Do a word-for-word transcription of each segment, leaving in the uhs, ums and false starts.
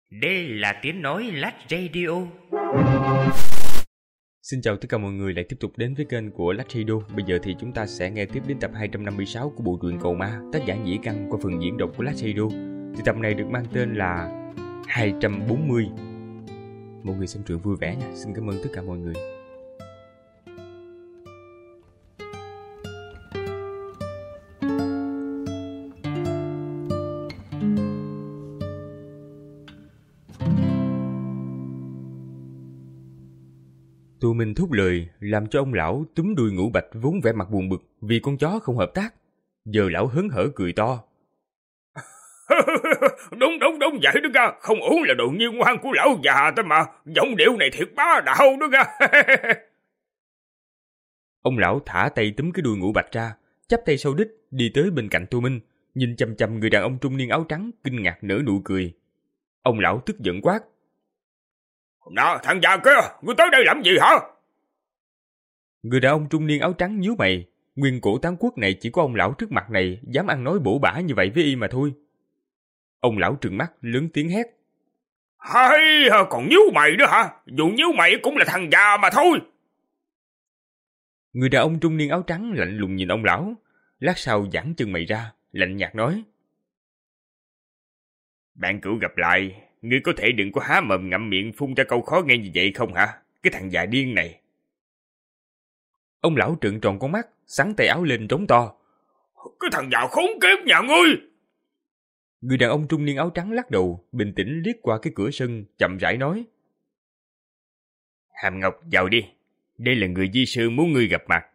Đây là tiếng nói Lách Radio. Xin chào tất cả mọi người lại tiếp tục đến với kênh của Lách Radio. Bây giờ thì chúng ta sẽ nghe tiếp đến tập hai trăm năm mươi sáu của bộ truyện Cầu Ma, tác giả Nhĩ Căn qua phần diễn đọc của Lách Radio. Thì tập này được mang tên là hai trăm bốn mươi. Mọi người xem truyện vui vẻ nha. Xin cảm ơn tất cả mọi người. Tụi mình thúc lời làm cho ông lão túm đuôi Ngũ Bạch vốn vẻ mặt buồn bực vì con chó không hợp tác. Giờ lão hớn hở cười to. Đúng đúng đúng vậy đó nha, không uống là đồ nghiêu ngoan của lão già ta mà, giọng điệu này thiệt bá đạo đó nha. Ông lão thả tay túm cái đuôi Ngũ Bạch ra, chắp tay sau đít đi tới bên cạnh Tô Minh, nhìn chằm chằm người đàn ông trung niên áo trắng kinh ngạc nở nụ cười. Ông lão tức giận quát. Nè thằng già kia, ngươi tới đây làm gì hả? Người đàn ông trung niên áo trắng nhíu mày. Nguyên cổ tán quốc này chỉ có ông lão trước mặt này dám ăn nói bổ bả như vậy với y mà thôi. Ông lão trừng mắt lớn tiếng hét. Hay còn nhíu mày nữa hả? Dù nhíu mày cũng là thằng già mà thôi. Người đàn ông trung niên áo trắng lạnh lùng nhìn ông lão. Lát sau giãn chân mày ra, lạnh nhạt nói. Bạn cửu gặp lại, ngươi có thể đừng có há mồm ngậm miệng phun ra câu khó nghe như vậy không hả? Cái thằng già điên này. Ông lão trợn tròn con mắt, xắn tay áo lên trống to. Cái thằng già khốn kiếp nhà ngươi! Người đàn ông trung niên áo trắng lắc đầu, bình tĩnh liếc qua cái cửa sân, chậm rãi nói. Hàm Ngọc vào đi, đây là người di sư muốn ngươi gặp mặt.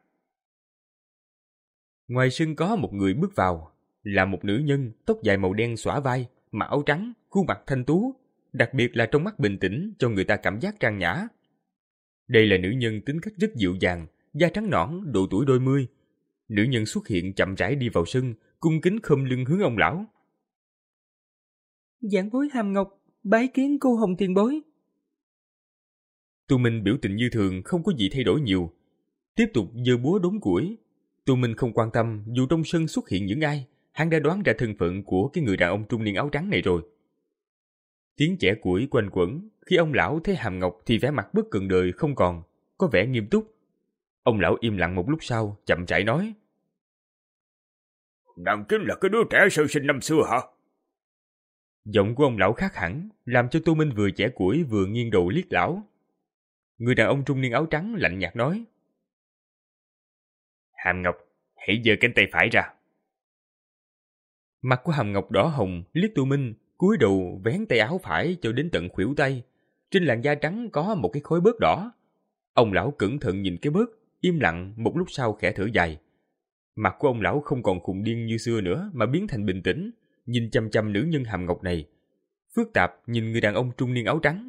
Ngoài sân có một người bước vào, là một nữ nhân, tóc dài màu đen xõa vai, mặc áo trắng, khuôn mặt thanh tú, đặc biệt là trong mắt bình tĩnh cho người ta cảm giác trang nhã. Đây là nữ nhân tính cách rất dịu dàng, da trắng nõn, độ tuổi đôi mươi. Nữ nhân xuất hiện chậm rãi đi vào sân, cung kính khom lưng hướng ông lão. Giảng bối Hàm Ngọc, bái kiến cô Hồng tiền bối. Tụi mình biểu tình như thường, không có gì thay đổi nhiều. Tiếp tục giơ búa đốn củi. Tụi mình không quan tâm dù trong sân xuất hiện những ai, hắn đã đoán ra thân phận của cái người đàn ông trung niên áo trắng này rồi. Tiếng chẻ củi quanh quẩn, khi ông lão thấy Hàm Ngọc thì vẻ mặt bất cần đời không còn, có vẻ nghiêm túc. Ông lão im lặng một lúc sau, chậm rãi nói. Nàng chính là cái đứa trẻ sơ sinh năm xưa hả? Giọng của ông lão khác hẳn, làm cho Tô Minh vừa chẻ củi vừa nghiêng đầu liếc lão. Người đàn ông trung niên áo trắng lạnh nhạt nói. Hàm Ngọc, hãy giơ cánh tay phải ra. Mặt của Hàm Ngọc đỏ hồng, liếc Tô Minh, cúi đầu vén tay áo phải cho đến tận khuỷu tay. Trên làn da trắng có một cái khối bớt đỏ. Ông lão cẩn thận nhìn cái bớt, im lặng một lúc sau khẽ thở dài. Mặt của ông lão không còn khùng điên như xưa nữa mà biến thành bình tĩnh, nhìn chăm chăm nữ nhân Hàm Ngọc này. Phức tạp nhìn người đàn ông trung niên áo trắng.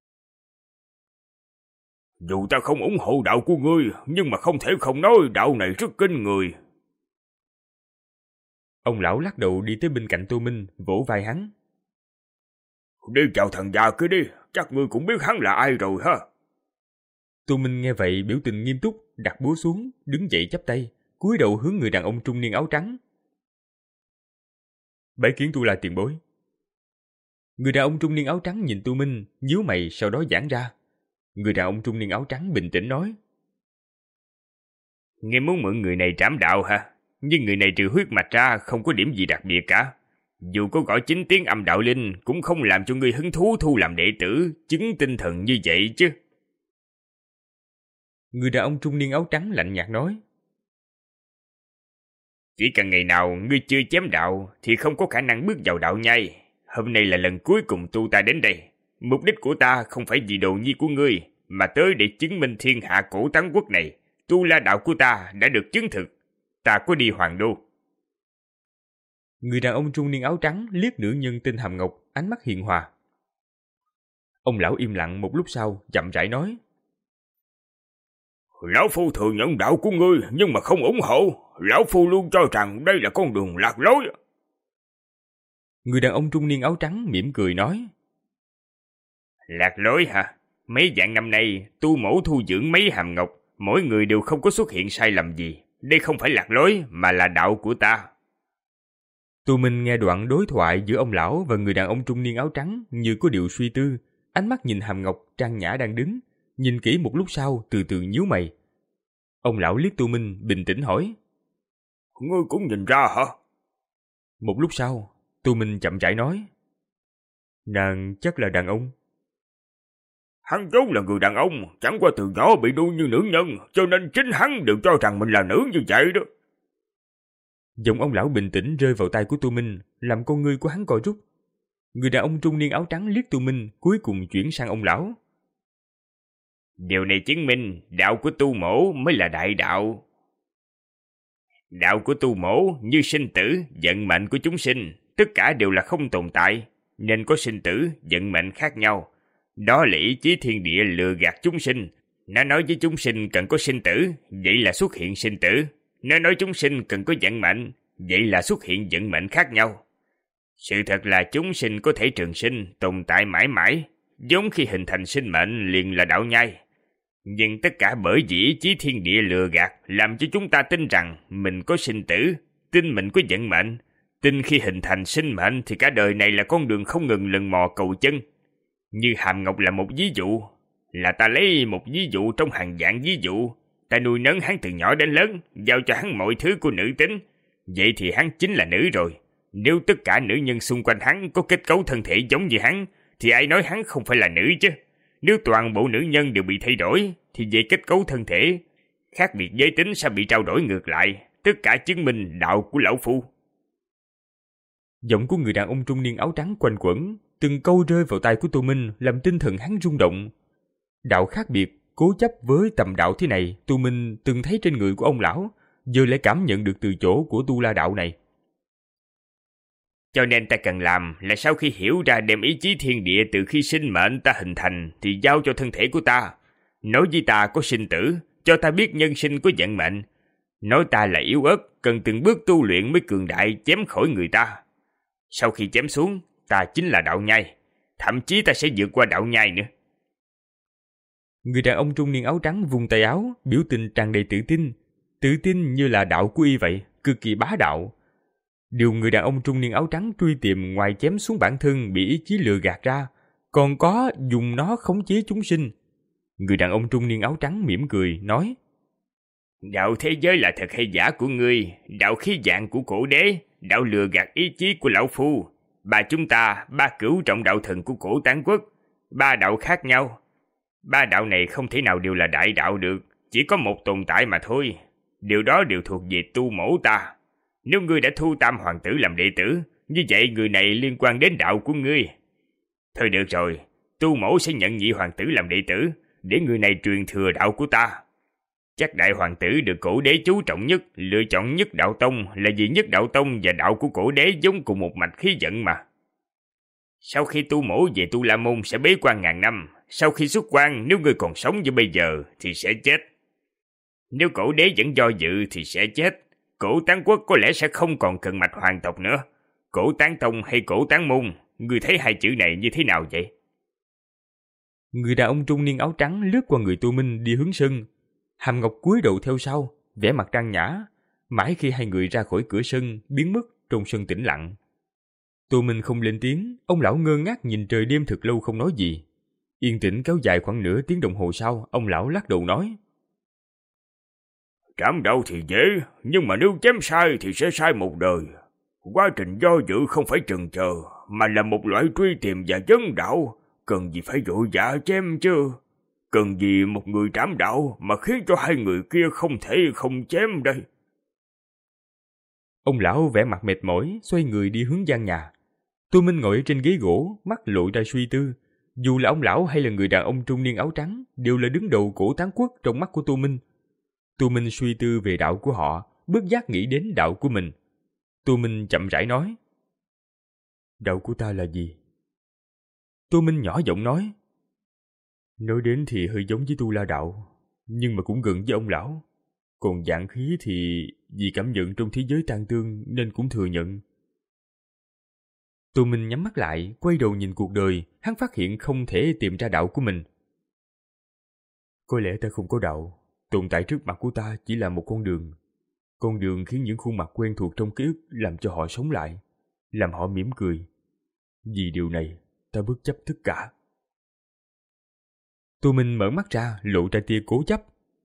Dù ta không ủng hộ đạo của ngươi, nhưng mà không thể không nói đạo này rất kinh người. Ông lão lắc đầu đi tới bên cạnh Tô Minh, vỗ vai hắn. Đi chào thằng già kia đi, chắc ngươi cũng biết hắn là ai rồi ha. Tô Minh nghe vậy biểu tình nghiêm túc, đặt búa xuống, đứng dậy chắp tay, cúi đầu hướng người đàn ông trung niên áo trắng. Bái kiến tu la tiền bối. Người đàn ông trung niên áo trắng nhìn Tô Minh, nhíu mày sau đó giãn ra. Người đàn ông trung niên áo trắng bình tĩnh nói. Nghe muốn mượn người này trảm đạo hả? Nhưng người này trừ huyết mạch ra không có điểm gì đặc biệt cả. Dù có gọi chính tiếng âm đạo linh cũng không làm cho người hứng thú thu làm đệ tử, chứng tinh thần như vậy chứ. Người đàn ông trung niên áo trắng lạnh nhạt nói. Chỉ cần ngày nào ngươi chưa chém đạo thì không có khả năng bước vào đạo nhai. Hôm nay là lần cuối cùng tu ta đến đây. Mục đích của ta không phải vì đồ nhi của ngươi, mà tới để chứng minh thiên hạ cổ tán quốc này. Tu la đạo của ta đã được chứng thực. Ta có đi Hoàng Đô. Người đàn ông trung niên áo trắng liếc nữ nhân tên Hàm Ngọc, ánh mắt hiền hòa. Ông lão im lặng một lúc sau, chậm rãi nói. Lão Phu thừa nhận đạo của ngươi, nhưng mà không ủng hộ. Lão Phu luôn cho rằng đây là con đường lạc lối. Người đàn ông trung niên áo trắng mỉm cười nói. Lạc lối hả? Mấy vạn năm nay, tu mẫu thu dưỡng mấy Hàm Ngọc, mỗi người đều không có xuất hiện sai lầm gì. Đây không phải lạc lối, mà là đạo của ta. Tô Minh nghe đoạn đối thoại giữa ông lão và người đàn ông trung niên áo trắng như có điều suy tư, ánh mắt nhìn Hàm Ngọc, Trang Nhã đang đứng, nhìn kỹ một lúc sau từ từ nhíu mày. Ông lão liếc Tô Minh bình tĩnh hỏi: Ngươi cũng nhìn ra hả? Một lúc sau, Tô Minh chậm rãi nói: Nàng chắc là đàn ông. Hắn vốn là người đàn ông, chẳng qua từ nhỏ bị nuôi như nữ nhân, cho nên chính hắn đều cho rằng mình là nữ như vậy đó. Giọng ông lão bình tĩnh rơi vào tai của Tô Minh, làm con ngươi của hắn co rút. Người đàn ông trung niên áo trắng liếc Tô Minh, cuối cùng chuyển sang ông lão. Điều này chứng minh đạo của Tu Mỗ mới là đại đạo. Đạo của Tu Mỗ như sinh tử, vận mệnh của chúng sinh, tất cả đều là không tồn tại, nên có sinh tử, vận mệnh khác nhau. Đó là ý chí thiên địa lừa gạt chúng sinh. Nó nói với chúng sinh cần có sinh tử, vậy là xuất hiện sinh tử. Nó nói chúng sinh cần có vận mệnh, vậy là xuất hiện vận mệnh khác nhau. Sự thật là chúng sinh có thể trường sinh, tồn tại mãi mãi, giống khi hình thành sinh mệnh liền là đạo nhai. Nhưng tất cả bởi vì ý chí thiên địa lừa gạt, làm cho chúng ta tin rằng mình có sinh tử, tin mình có vận mệnh, tin khi hình thành sinh mệnh thì cả đời này là con đường không ngừng lần mò cầu chân. Như Hàm Ngọc là một ví dụ, là ta lấy một ví dụ trong hàng vạn ví dụ. Ta nuôi nấng hắn từ nhỏ đến lớn, giao cho hắn mọi thứ của nữ tính. Vậy thì hắn chính là nữ rồi. Nếu tất cả nữ nhân xung quanh hắn có kết cấu thân thể giống như hắn, thì ai nói hắn không phải là nữ chứ? Nếu toàn bộ nữ nhân đều bị thay đổi, thì về kết cấu thân thể, khác biệt giới tính sẽ bị trao đổi ngược lại. Tất cả chứng minh đạo của lão phu. Giọng của người đàn ông trung niên áo trắng quanh quẩn, từng câu rơi vào tai của Tô Minh làm tinh thần hắn rung động. Đạo khác biệt, cố chấp với tầm đạo thế này, Tô Minh từng thấy trên người của ông lão, giờ lại cảm nhận được từ chỗ của Tu La đạo này. Cho nên ta cần làm là sau khi hiểu ra đem ý chí thiên địa từ khi sinh mệnh ta hình thành thì giao cho thân thể của ta. Nói với ta có sinh tử, cho ta biết nhân sinh có vận mệnh. Nói ta là yếu ớt, cần từng bước tu luyện mới cường đại chém khỏi người ta. Sau khi chém xuống, ta chính là đạo nhai. Thậm chí ta sẽ vượt qua đạo nhai nữa. Người đàn ông trung niên áo trắng vung tay áo, biểu tình tràn đầy tự tin. Tự tin như là đạo của y vậy, cực kỳ bá đạo. Điều người đàn ông trung niên áo trắng truy tìm ngoài chém xuống bản thân bị ý chí lừa gạt ra, còn có dùng nó khống chế chúng sinh. Người đàn ông trung niên áo trắng mỉm cười, nói: Đạo thế giới là thật hay giả của ngươi, đạo khí dạng của cổ đế, đạo lừa gạt ý chí của lão phu. Ba chúng ta, ba cửu trọng đạo thần của cổ Tán Quốc, ba đạo khác nhau. Ba đạo này không thể nào đều là đại đạo được, chỉ có một tồn tại mà thôi. Điều đó đều thuộc về Tu Mỗ ta. Nếu ngươi đã thu Tam Hoàng tử làm đệ tử, như vậy người này liên quan đến đạo của ngươi. Thôi được rồi, Tu Mỗ sẽ nhận Nhị Hoàng tử làm đệ tử, để người này truyền thừa đạo của ta. Chắc Đại Hoàng tử được cổ đế chú trọng nhất, lựa chọn Nhất Đạo Tông là vì Nhất Đạo Tông và đạo của cổ đế giống cùng một mạch khí vận mà. Sau khi Tu Mỗ về Tu La Môn sẽ bế quan ngàn năm, sau khi xuất quan nếu ngươi còn sống như bây giờ thì sẽ chết. Nếu cổ đế vẫn do dự thì sẽ chết. Cổ Tán Quốc có lẽ sẽ không còn cần mạch hoàng tộc nữa. Cổ Tán Tông hay Cổ Tán Môn, ngươi thấy hai chữ này như thế nào vậy? Người đàn ông trung niên áo trắng lướt qua người Tô Minh đi hướng sân. Hàm Ngọc cúi đầu theo sau, vẻ mặt trang nhã, mãi khi hai người ra khỏi cửa sân, biến mất trong sân tĩnh lặng. Tô Minh không lên tiếng, ông lão ngơ ngác nhìn trời đêm thật lâu không nói gì. Yên tĩnh kéo dài khoảng nửa tiếng đồng hồ sau, ông lão lắc đầu nói: Trảm đạo thì dễ, nhưng mà nếu chém sai thì sẽ sai một đời. Quá trình do dự không phải chần chờ, mà là một loại truy tìm và vấn đạo, cần gì phải vội vã chém chứ. Cần gì một người trảm đạo mà khiến cho hai người kia không thể không chém đây. Ông lão vẻ mặt mệt mỏi, xoay người đi hướng gian nhà. Tô Minh ngồi trên ghế gỗ, mắt lộ ra suy tư. Dù là ông lão hay là người đàn ông trung niên áo trắng, đều là đứng đầu Cổ Tán Quốc trong mắt của Tô Minh. Tô Minh suy tư về đạo của họ, bất giác nghĩ đến đạo của mình. Tô Minh chậm rãi nói: Đạo của ta là gì? Tô Minh nhỏ giọng nói: Nói đến thì hơi giống với Tu La đạo, nhưng mà cũng gần với ông lão. Còn dạng khí thì vì cảm nhận trong thế giới tan tương nên cũng thừa nhận. Tô Minh nhắm mắt lại, quay đầu nhìn cuộc đời, hắn phát hiện không thể tìm ra đạo của mình. Có lẽ ta không có đạo, tồn tại trước mặt của ta chỉ là một con đường. Con đường khiến những khuôn mặt quen thuộc trong ký ức làm cho họ sống lại. làm họ mỉm cười. Vì điều này, ta bất chấp tất cả. Tô Minh mở mắt ra, lộ ra tia cố chấp.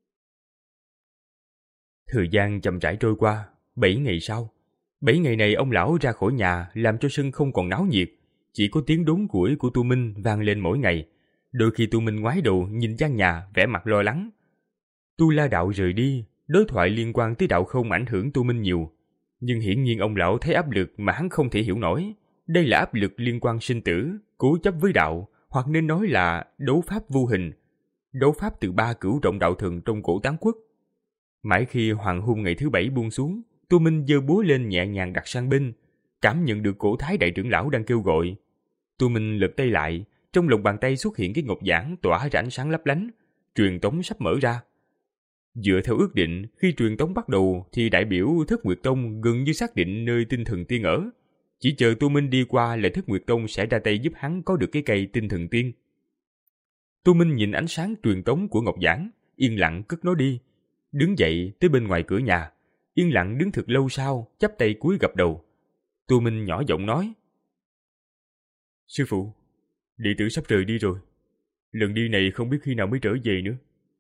Thời gian chậm rãi trôi qua, bảy ngày sau. Bảy ngày này ông lão ra khỏi nhà làm cho sân không còn náo nhiệt. Chỉ có tiếng đốn củi của Tô Minh vang lên mỗi ngày. Đôi khi Tô Minh ngoái đầu nhìn gian nhà, vẻ mặt lo lắng. Tu La Đạo rời đi, đối thoại liên quan tới đạo không ảnh hưởng Tô Minh nhiều. Nhưng hiển nhiên ông lão thấy áp lực mà hắn không thể hiểu nổi. Đây là áp lực liên quan sinh tử, cố chấp với đạo, hoặc nên nói là đấu pháp vô hình. Đấu pháp từ ba cửu trọng đạo thần trong cổ Tán Quốc. Mãi khi hoàng hôn ngày thứ bảy buông xuống, Tô Minh giơ búa lên nhẹ nhàng đặt sang bên, cảm nhận được cổ thái đại trưởng lão đang kêu gọi. Tô Minh lật tay lại, trong lòng bàn tay xuất hiện cái ngọc giản tỏa ra ánh sáng lấp lánh, truyền tống sắp mở ra. Dựa theo ước định, khi truyền tống bắt đầu thì đại biểu Thất Nguyệt Tông gần như xác định nơi tinh thần tiên ở. Chỉ chờ Tô Minh đi qua là Thất Nguyệt Tông sẽ ra tay giúp hắn có được cái cây tinh thần tiên. Tô Minh nhìn ánh sáng truyền tống của ngọc giản, yên lặng cất nó đi. Đứng dậy tới bên ngoài cửa nhà, yên lặng đứng thật lâu sau, chắp tay cúi gập đầu. Tô Minh nhỏ giọng nói: Sư phụ, đệ tử sắp rời đi rồi. Lần đi này không biết khi nào mới trở về nữa.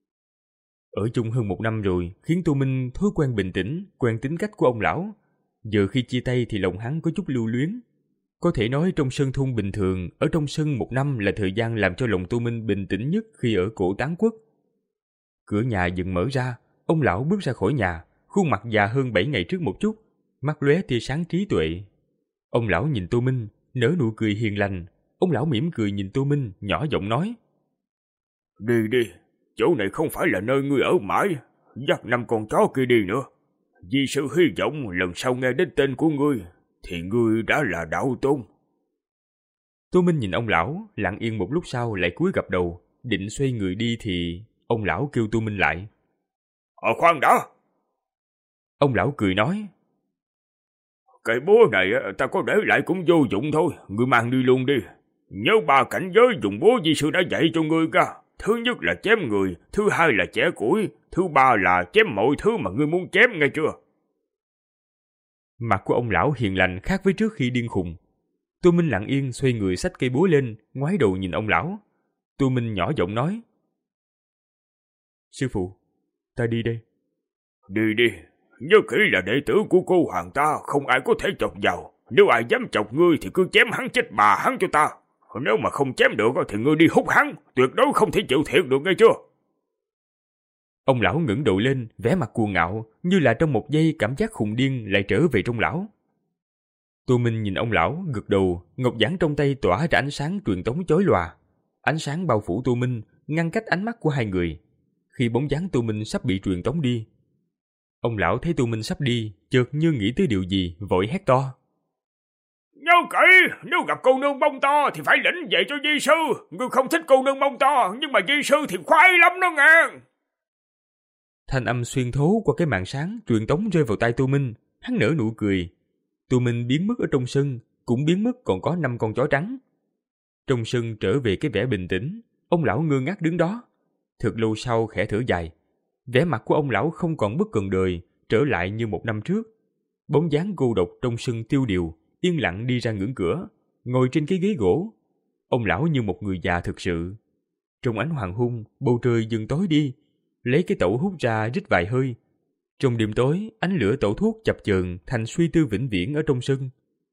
Ở chung hơn một năm rồi, khiến Tô Minh thói quen bình tĩnh, quen tính cách của ông lão. Giờ khi chia tay thì lòng hắn có chút lưu luyến. Có thể nói trong sơn thôn bình thường, ở trong sân một năm là thời gian làm cho lòng Tô Minh bình tĩnh nhất khi ở cổ Tán Quốc. Cửa nhà dần mở ra, ông lão bước ra khỏi nhà, khuôn mặt già hơn bảy ngày trước một chút, mắt lóe tia sáng trí tuệ. Ông lão nhìn Tô Minh, nở nụ cười hiền lành. Ông lão mỉm cười nhìn Tô Minh, nhỏ giọng nói: Đi đi, chỗ này không phải là nơi ngươi ở mãi, dắt năm con chó kia đi nữa. Vì sự hy vọng lần sau nghe đến tên của ngươi, thì ngươi đã là đạo tôn. Tô Minh nhìn ông lão, lặng yên một lúc sau lại cúi gập đầu, định xoay người đi thì ông lão kêu Tô Minh lại. Ờ khoan đã. Ông lão cười nói: Cái búa này ta có để lại cũng vô dụng thôi, ngươi mang đi luôn đi. Nhớ ba cảnh giới dùng búa di sư đã dạy cho ngươi cả. Thứ nhất là chém người, thứ hai là chẻ củi, thứ ba là chém mọi thứ mà ngươi muốn chém, nghe chưa? Mặt của ông lão hiền lành khác với trước khi điên khùng. Tô Minh lặng yên xoay người xách cây búa lên, ngoái đầu nhìn ông lão. Tô Minh nhỏ giọng nói: Sư phụ, ta đi đây. Đi đi, nhớ kỹ là đệ tử của cô hoàng ta, không ai có thể chọc vào. Nếu ai dám chọc ngươi thì cứ chém hắn chết bà hắn cho ta. Nếu mà không chém được thì ngươi đi hút hắn, tuyệt đối không thể chịu thiệt được, nghe chưa? Ông lão ngẩng đầu lên, vẻ mặt cuồng ngạo, như là trong một giây cảm giác khùng điên lại trở về trong lão. Tô Minh nhìn ông lão, gật đầu, ngọc giản trong tay tỏa ra ánh sáng truyền tống chói lòa. Ánh sáng bao phủ Tô Minh, ngăn cách ánh mắt của hai người. Khi bóng dáng Tô Minh sắp bị truyền tống đi, ông lão thấy Tô Minh sắp đi, chợt như nghĩ tới điều gì, vội hét to: Nhớ kỹ, nếu gặp cô nương mông to thì phải lĩnh về cho di sư. Ngươi không thích cô nương mông to, nhưng mà di sư thì khoái lắm đó nghe. Thanh âm xuyên thấu qua cái màn sáng truyền tống rơi vào tai Tô Minh. Hắn nở nụ cười. Tô Minh biến mất ở trong sân, cũng biến mất còn có năm con chó trắng. Trong sân trở về cái vẻ bình tĩnh. Ông lão ngơ ngác đứng đó. Thật lâu sau khẽ thở dài. Vẻ mặt của ông lão không còn bất cần đời, trở lại như một năm trước. Bóng dáng cô độc trong sân tiêu điều, yên lặng đi ra ngưỡng cửa, ngồi trên cái ghế gỗ. Ông lão như một người già thực sự. Trong ánh hoàng hôn, bầu trời dần tối đi, lấy cái tẩu hút ra rít vài hơi. Trong đêm tối, ánh lửa tẩu thuốc chập chờn thành suy tư vĩnh viễn ở trong sân.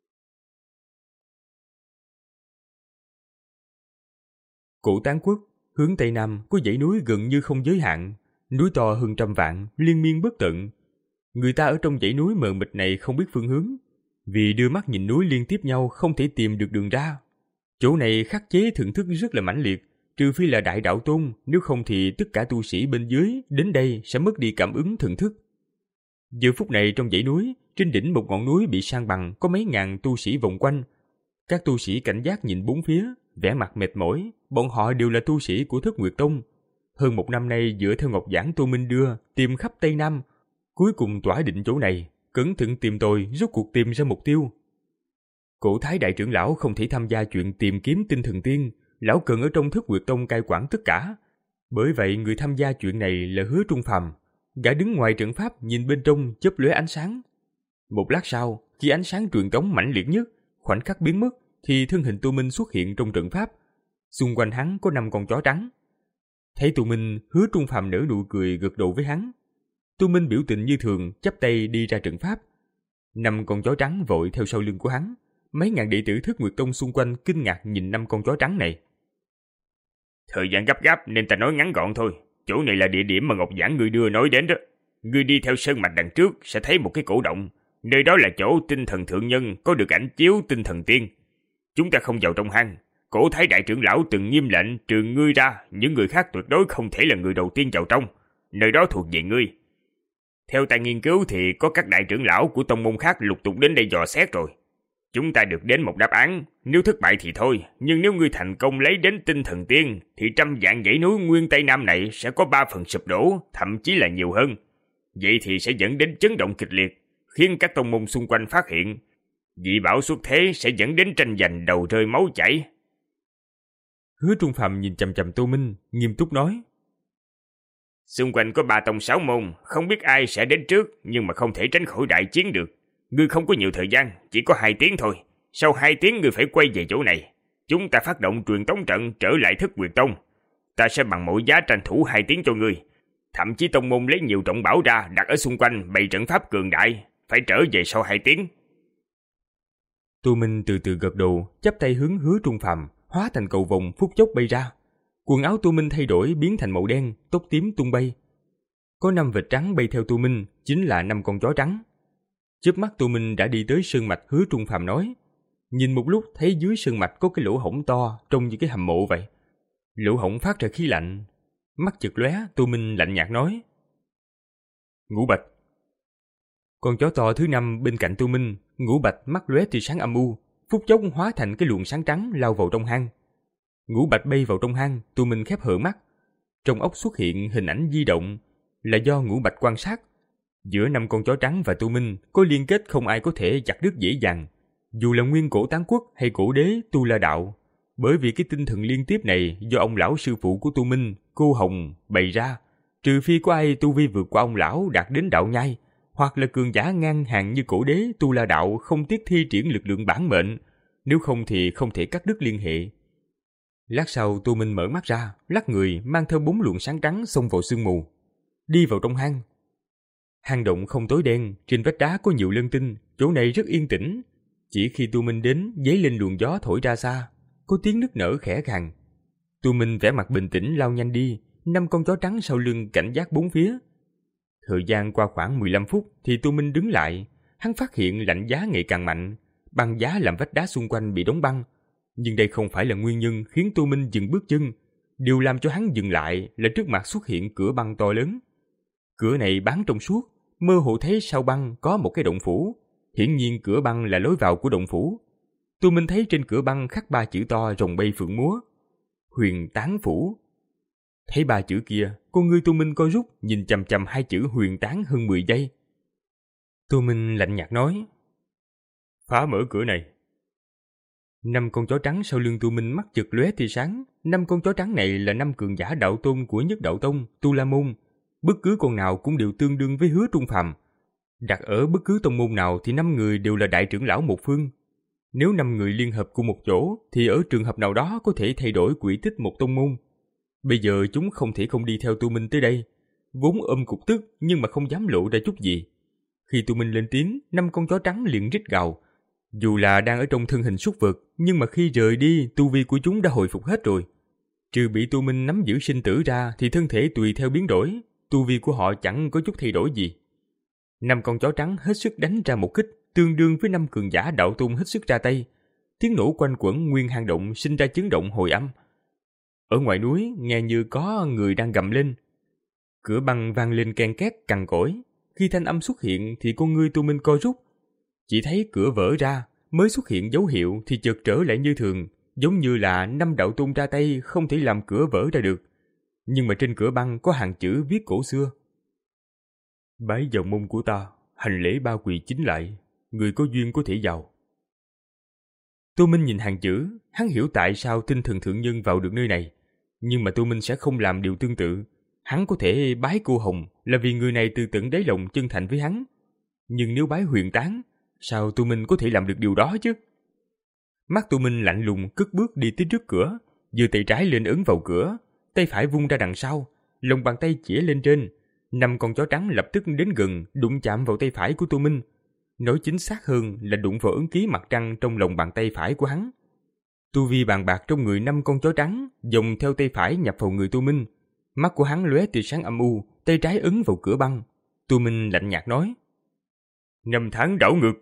Cổ Tán Quốc, hướng Tây Nam có dãy núi gần như không giới hạn, núi to hơn trăm vạn, liên miên bất tận. Người ta ở trong dãy núi mờ mịt này không biết phương hướng, vì đưa mắt nhìn núi liên tiếp nhau không thể tìm được đường ra. Chỗ này khắc chế thượng thức rất là mãnh liệt, trừ phi là đại đạo tôn, nếu không thì tất cả tu sĩ bên dưới đến đây sẽ mất đi cảm ứng thượng thức. Giờ phút này trong dãy núi, trên đỉnh một ngọn núi bị san bằng có mấy ngàn tu sĩ vòng quanh. Các tu sĩ cảnh giác nhìn bốn phía, vẻ mặt mệt mỏi, bọn họ đều là tu sĩ của Thất Nguyệt Tông. Hơn một năm nay dựa theo ngọc giản Tô Minh đưa, tìm khắp Tây Nam, cuối cùng tỏa định chỗ này, cẩn thận tìm tòi, rốt cuộc tìm ra mục tiêu. Cổ Thái đại trưởng lão không thể tham gia chuyện tìm kiếm tinh thần tiên, lão cần ở trong Thất Nguyệt Tông cai quản tất cả. Bởi vậy người tham gia chuyện này là Hứa Trung Phàm. Gã đứng ngoài trận pháp nhìn bên trong chớp lóe ánh sáng. Một lát sau, khi ánh sáng truyền tống mãnh liệt nhất, khoảnh khắc biến mất thì thân hình Tô Minh xuất hiện trong trận pháp. Xung quanh hắn có năm con chó trắng. Thấy Tô Minh, Hứa Trung Phàm nở nụ cười gật đầu với hắn. Tô Minh biểu tình như thường, chắp tay đi ra trận pháp. Năm con chó trắng vội theo sau lưng của hắn. Mấy ngàn đệ tử Thất Nguyệt Tông xung quanh kinh ngạc nhìn năm con chó trắng này. Thời gian gấp gáp nên ta nói ngắn gọn thôi. Chỗ này là địa điểm mà Ngọc Giảng ngươi đưa nói đến đó. Ngươi đi theo sơn mạch đằng trước sẽ thấy một cái cổ động. Nơi đó là chỗ tinh thần thượng nhân có được ảnh chiếu tinh thần tiên. Chúng ta không vào trong hang. Cổ Thái đại trưởng lão từng nghiêm lệnh trừ ngươi ra, những người khác tuyệt đối không thể là người đầu tiên vào trong. Nơi đó thuộc về ngươi. Theo ta nghiên cứu thì có các đại trưởng lão của tông môn khác lục tục đến đây dò xét rồi. Chúng ta được đến một đáp án, nếu thất bại thì thôi, nhưng nếu ngươi thành công lấy đến tinh thần tiên thì trăm vạn dãy núi nguyên Tây Nam này sẽ có ba phần sụp đổ, thậm chí là nhiều hơn. Vậy thì sẽ dẫn đến chấn động kịch liệt, khiến các tông môn xung quanh phát hiện. Dị bảo xuất thế sẽ dẫn đến tranh giành đầu rơi máu chảy. Hứa Trung Phàm nhìn chằm chằm Tô Minh, nghiêm túc nói. Xung quanh có ba tông sáu môn, không biết ai sẽ đến trước, nhưng mà không thể tránh khỏi đại chiến được. Ngươi không có nhiều thời gian, chỉ có hai tiếng thôi. Sau hai tiếng ngươi phải quay về chỗ này. Chúng ta phát động truyền tống trận trở lại Thất Nguyệt Tông. Ta sẽ bằng mọi giá tranh thủ hai tiếng cho ngươi. Thậm chí tông môn lấy nhiều trọng bảo ra đặt ở xung quanh bày trận pháp cường đại. Phải trở về sau hai tiếng. Tô Minh từ từ gật đầu, chắp tay hướng Hứa Trung Phàm, hóa thành cầu vồng phút chốc bay ra. Quần áo Tô Minh thay đổi biến thành màu đen, tóc tím tung bay. Có năm vệt trắng bay theo Tô Minh, chính là năm con chó trắng. Chớp mắt Tô Minh đã đi tới sơn mạch Hứa Trung Phàm nói. Nhìn một lúc thấy dưới sơn mạch có cái lỗ hổng to, trông như cái hầm mộ vậy. Lỗ hổng phát ra khí lạnh. Mắt chợt lóe, Tô Minh lạnh nhạt nói. Ngũ Bạch. Con chó to thứ năm bên cạnh Tô Minh, Ngũ Bạch mắt lóe tia sáng âm u, phút chốc hóa thành cái luồng sáng trắng lao vào trong hang. Ngũ Bạch bay vào trong hang, Tô Minh khép hờ mắt. Trong óc xuất hiện hình ảnh di động, là do Ngũ Bạch quan sát. Giữa năm con chó trắng và Tô Minh có liên kết không ai có thể chặt đứt dễ dàng, dù là nguyên cổ tán quốc hay cổ đế Tu La Đạo. Bởi vì cái tinh thần liên tiếp này do ông lão sư phụ của Tô Minh, Cô Hồng, bày ra, trừ phi có ai tu vi vượt qua ông lão đạt đến đạo nhai, hoặc là cường giả ngang hàng như cổ đế Tu La Đạo không tiếc thi triển lực lượng bản mệnh, nếu không thì không thể cắt đứt liên hệ. Lát sau Tô Minh mở mắt ra, lắc người mang theo bốn luồng sáng trắng xông vào sương mù, đi vào trong hang. Hang động không tối đen, trên vách đá có nhiều lân tinh, chỗ này rất yên tĩnh. Chỉ khi Tô Minh đến, dấy lên luồng gió thổi ra xa, có tiếng nức nở khẽ khàng. Tô Minh vẻ mặt bình tĩnh lao nhanh đi, năm con chó trắng sau lưng cảnh giác bốn phía. Thời gian qua khoảng mười lăm phút thì Tô Minh đứng lại, hắn phát hiện lạnh giá ngày càng mạnh, băng giá làm vách đá xung quanh bị đóng băng. Nhưng đây không phải là nguyên nhân khiến Tô Minh dừng bước chân. Điều làm cho hắn dừng lại là trước mặt xuất hiện cửa băng to lớn. Cửa này bán trong suốt, mơ hồ thấy sau băng có một cái động phủ. Hiển nhiên cửa băng là lối vào của động phủ. Tô Minh thấy trên cửa băng khắc ba chữ to rồng bay phượng múa: Huyền Tán Phủ. Thấy ba chữ kia, con ngươi Tô Minh co rút, nhìn chằm chằm hai chữ Huyền Tán hơn mười giây. Tô Minh lạnh nhạt nói: Phá mở cửa này. Năm con chó trắng sau lưng Tô Minh mắt chợt lóe tia sáng. Năm con chó trắng này là năm cường giả đạo tôn của Nhất Đạo Tông, Tu La Môn. Bất cứ con nào cũng đều tương đương với Hứa Trung Phàm. Đặt ở bất cứ tông môn nào thì năm người đều là đại trưởng lão một phương. Nếu năm người liên hợp cùng một chỗ thì ở trường hợp nào đó có thể thay đổi quỹ tích một tông môn. Bây giờ chúng không thể không đi theo Tô Minh tới đây, vốn ôm cục tức nhưng mà không dám lộ ra chút gì. Khi Tô Minh lên tiếng, năm con chó trắng liền rít gào. Dù là đang ở trong thân hình súc vật, nhưng mà khi rời đi, tu vi của chúng đã hồi phục hết rồi. Trừ bị Tô Minh nắm giữ sinh tử ra thì thân thể tùy theo biến đổi, tu vi của họ chẳng có chút thay đổi gì. Năm con chó trắng hết sức đánh ra một kích, tương đương với năm cường giả đạo tôn hết sức ra tay. Tiếng nổ quanh quẩn nguyên hang động sinh ra chấn động hồi âm. Ở ngoài núi nghe như có người đang gầm lên. Cửa băng vang lên ken két cằn cỗi. Khi thanh âm xuất hiện thì con ngươi Tô Minh co rút. Chỉ thấy cửa vỡ ra, mới xuất hiện dấu hiệu thì chợt trở lại như thường, giống như là năm đạo tôn ra tay không thể làm cửa vỡ ra được. Nhưng mà trên cửa băng có hàng chữ viết cổ xưa: Bái vào môn của ta, hành lễ ba quỳ chính lại, người có duyên có thể vào. Tô Minh nhìn hàng chữ, hắn hiểu tại sao tinh thần thượng nhân vào được nơi này. Nhưng mà Tô Minh sẽ không làm điều tương tự. Hắn có thể bái Cô Hồng là vì người này từ tận đáy lòng chân thành với hắn. Nhưng nếu bái Huyền Tán, sao Tô Minh có thể làm được điều đó chứ? Mắt Tu Minh lạnh lùng cất bước đi tới trước cửa, giơ tay trái lên ấn vào cửa, tay phải vung ra đằng sau, lòng bàn tay chĩa lên trên. Năm con chó trắng lập tức đến gần, đụng chạm vào tay phải của Tu Minh. Nói chính xác hơn là đụng vào ấn ký mặt trăng trong lòng bàn tay phải của hắn. Tu vi bàn bạc trong người năm con chó trắng, dòng theo tay phải nhập vào người Tu Minh. Mắt của hắn lóe tia sáng âm u, tay trái ấn vào cửa băng. Tu Minh lạnh nhạt nói: Năm tháng đảo ngược.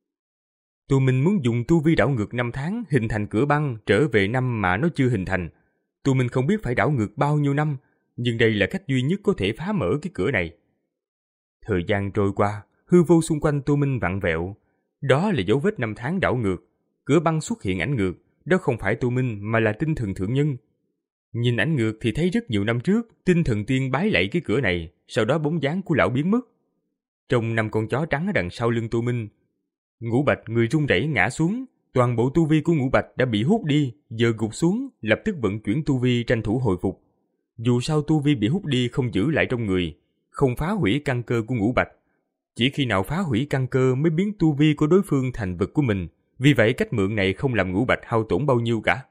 Tu Minh muốn dùng tu vi đảo ngược năm tháng hình thành cửa băng trở về năm mà nó chưa hình thành. Tu Minh không biết phải đảo ngược bao nhiêu năm, nhưng đây là cách duy nhất có thể phá mở cái cửa này. Thời gian trôi qua, hư vô xung quanh Tu Minh vặn vẹo. Đó là dấu vết năm tháng đảo ngược. Cửa băng xuất hiện ảnh ngược, đó không phải Tu Minh mà là tinh thần thượng nhân. Nhìn ảnh ngược thì thấy rất nhiều năm trước, tinh thần tiên bái lạy cái cửa này, sau đó bóng dáng của lão biến mất. Trong năm con chó trắng ở đằng sau lưng Tu Minh, Ngũ Bạch người run rẩy ngã xuống, toàn bộ tu vi của Ngũ Bạch đã bị hút đi, giờ gục xuống, lập tức vận chuyển tu vi tranh thủ hồi phục. Dù sao tu vi bị hút đi không giữ lại trong người, không phá hủy căn cơ của Ngũ Bạch. Chỉ khi nào phá hủy căn cơ mới biến tu vi của đối phương thành vật của mình, vì vậy cách mượn này không làm Ngũ Bạch hao tổn bao nhiêu cả.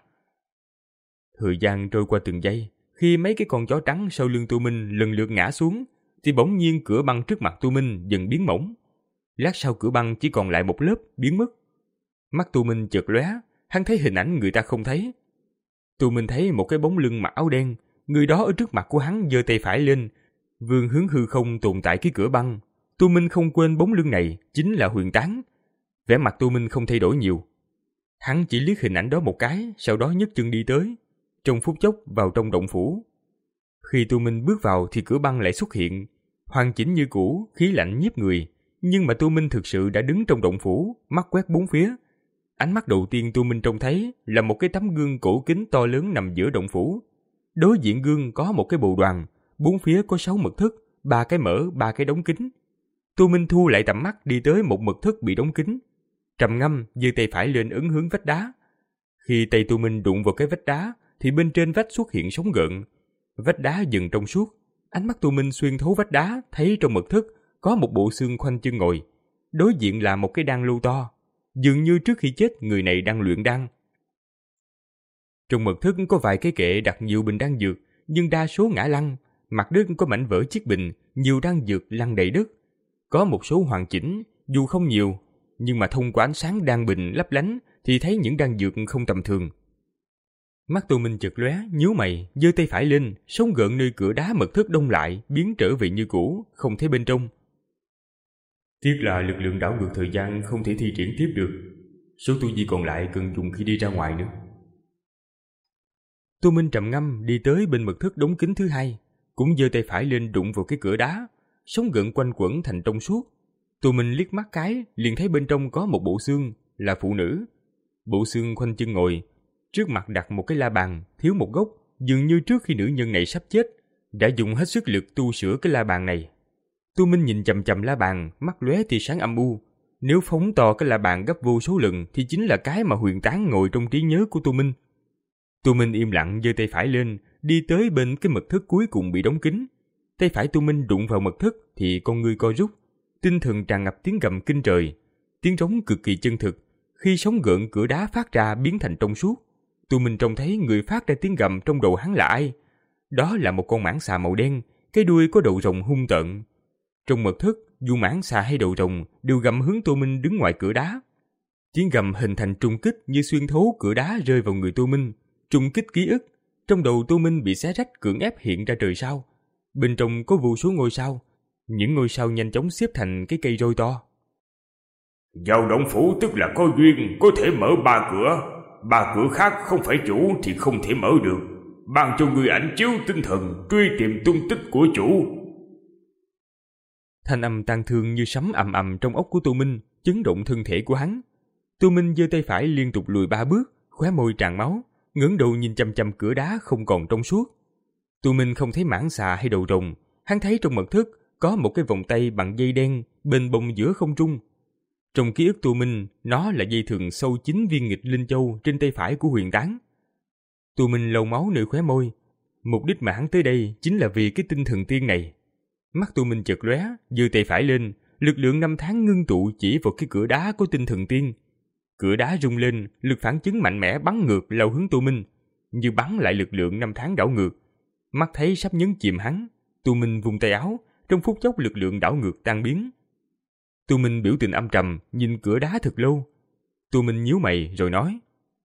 Thời gian trôi qua từng giây, khi mấy cái con chó trắng sau lưng Tu Minh lần lượt ngã xuống, thì bỗng nhiên cửa băng trước mặt Tu Minh dần biến mỏng. Lát sau cửa băng chỉ còn lại một lớp, biến mất. Mắt Tu Minh chợt lóe, hắn thấy hình ảnh người ta không thấy. Tu Minh thấy một cái bóng lưng mặc áo đen, người đó ở trước mặt của hắn giơ tay phải lên, vươn hướng hư không tồn tại cái cửa băng. Tu Minh không quên bóng lưng này chính là Huyền Tán. Vẻ mặt Tu Minh không thay đổi nhiều. Hắn chỉ liếc hình ảnh đó một cái, sau đó nhấc chân đi tới, trong phút chốc vào trong động phủ. Khi Tu Minh bước vào thì cửa băng lại xuất hiện, hoàn chỉnh như cũ, khí lạnh nhiếp người. Nhưng mà Tu Minh thực sự đã đứng trong động phủ, mắt quét bốn phía. Ánh mắt đầu tiên Tu Minh trông thấy là một cái tấm gương cổ kính to lớn nằm giữa động phủ. Đối diện gương có một cái bồ đoàn, bốn phía có sáu mật thất, ba cái mở, ba cái đóng kín. Tu Minh thu lại tầm mắt đi tới một mật thất bị đóng kín, trầm ngâm giơ tay phải lên ấn hướng vách đá. Khi tay Tu Minh đụng vào cái vách đá thì bên trên vách xuất hiện sóng gợn, vách đá dần trong suốt. Ánh mắt Tu Minh xuyên thấu vách đá thấy trong mật thất có một bộ xương khoanh chân ngồi, đối diện là một cái đan lưu to, dường như trước khi chết người này đang luyện đan. Trong mật thất có vài cái kệ đặt nhiều bình đan dược, nhưng đa số ngã lăn, mặt đất có mảnh vỡ chiếc bình, nhiều đan dược lăn đầy đất. Có một số hoàn chỉnh, dù không nhiều, nhưng mà thông qua ánh sáng đan bình lấp lánh thì thấy những đan dược không tầm thường. Mắt Tu Minh chợt lóe, nhíu mày, giơ tay phải lên, sóng gợn nơi cửa đá mật thất đông lại, biến trở về như cũ, không thấy bên trong. Tiếc là lực lượng đảo ngược thời gian không thể thi triển tiếp được. Số tu vi còn lại cần dùng khi đi ra ngoài nữa. Tu Minh trầm ngâm đi tới bên mật thất đóng kín thứ hai, cũng giơ tay phải lên đụng vào cái cửa đá, sóng gợn quanh quẩn thành trong suốt. Tu Minh liếc mắt cái, liền thấy bên trong có một bộ xương, là phụ nữ. Bộ xương khoanh chân ngồi, trước mặt đặt một cái la bàn, thiếu một gốc, dường như trước khi nữ nhân này sắp chết, đã dùng hết sức lực tu sửa cái la bàn này. Tu Minh nhìn chằm chằm la bàn, mắt lóe tia sáng âm u. Nếu phóng to cái la bàn gấp vô số lần thì chính là cái mà Huyền Tán ngồi trong trí nhớ của Tu Minh. Tu Minh im lặng giơ tay phải lên, đi tới bên cái mật thất cuối cùng bị đóng kín. Tay phải Tu Minh đụng vào mật thất thì con ngươi co rút, tinh thần tràn ngập tiếng gầm kinh trời, tiếng trống cực kỳ chân thực. Khi sóng gợn cửa đá phát ra biến thành trong suốt, Tu Minh trông thấy người phát ra tiếng gầm trong đầu hắn là ai. Đó là một con mãng xà màu đen, cái đuôi có đầu rồng hung tợn. Trong mật thất, dù mãng xà hay đầu rồng đều gầm hướng Tu Minh đứng ngoài cửa đá. Tiếng gầm hình thành trùng kích như xuyên thấu cửa đá rơi vào người Tu Minh, trùng kích ký ức. Trong đầu Tu Minh bị xé rách, cưỡng ép hiện ra trời sao. Bên trong có vô số ngôi sao, những ngôi sao nhanh chóng xếp thành cái cây roi to. Vào động phủ tức là có duyên, có thể mở ba cửa. Ba cửa khác không phải chủ thì không thể mở được. Ban cho người ảnh chiếu tinh thần, truy tìm tung tích của chủ. Thanh âm tang thương như sấm ầm ầm trong óc của Tu Minh, chấn động thân thể của hắn. Tu Minh giơ tay phải liên tục lùi ba bước, khóe môi tràn máu, ngẩng đầu nhìn chằm chằm cửa đá không còn trong suốt. Tu Minh không thấy mãng xà hay đầu rồng, hắn thấy trong mật thất có một cái vòng tay bằng dây đen bền bồng giữa không trung. Trong ký ức Tu Minh, nó là dây thừng sâu chín viên nghịch linh châu trên tay phải của Huyền Tán. Tu Minh lau máu nơi khóe môi, mục đích mà hắn tới đây chính là vì cái tinh thần tiên này. Mắt Tu Minh chợt lóe, giơ tay phải lên, lực lượng năm tháng ngưng tụ chỉ vào cái cửa đá của tinh thần tiên. Cửa đá rung lên, lực phản chấn mạnh mẽ bắn ngược lao hướng Tô Minh, như bắn lại lực lượng năm tháng đảo ngược. Mắt thấy sắp nhấn chìm hắn, Tô Minh vung tay áo, trong phút chốc lực lượng đảo ngược tan biến. Tô Minh biểu tình âm trầm, nhìn cửa đá thật lâu. Tô Minh nhíu mày rồi nói: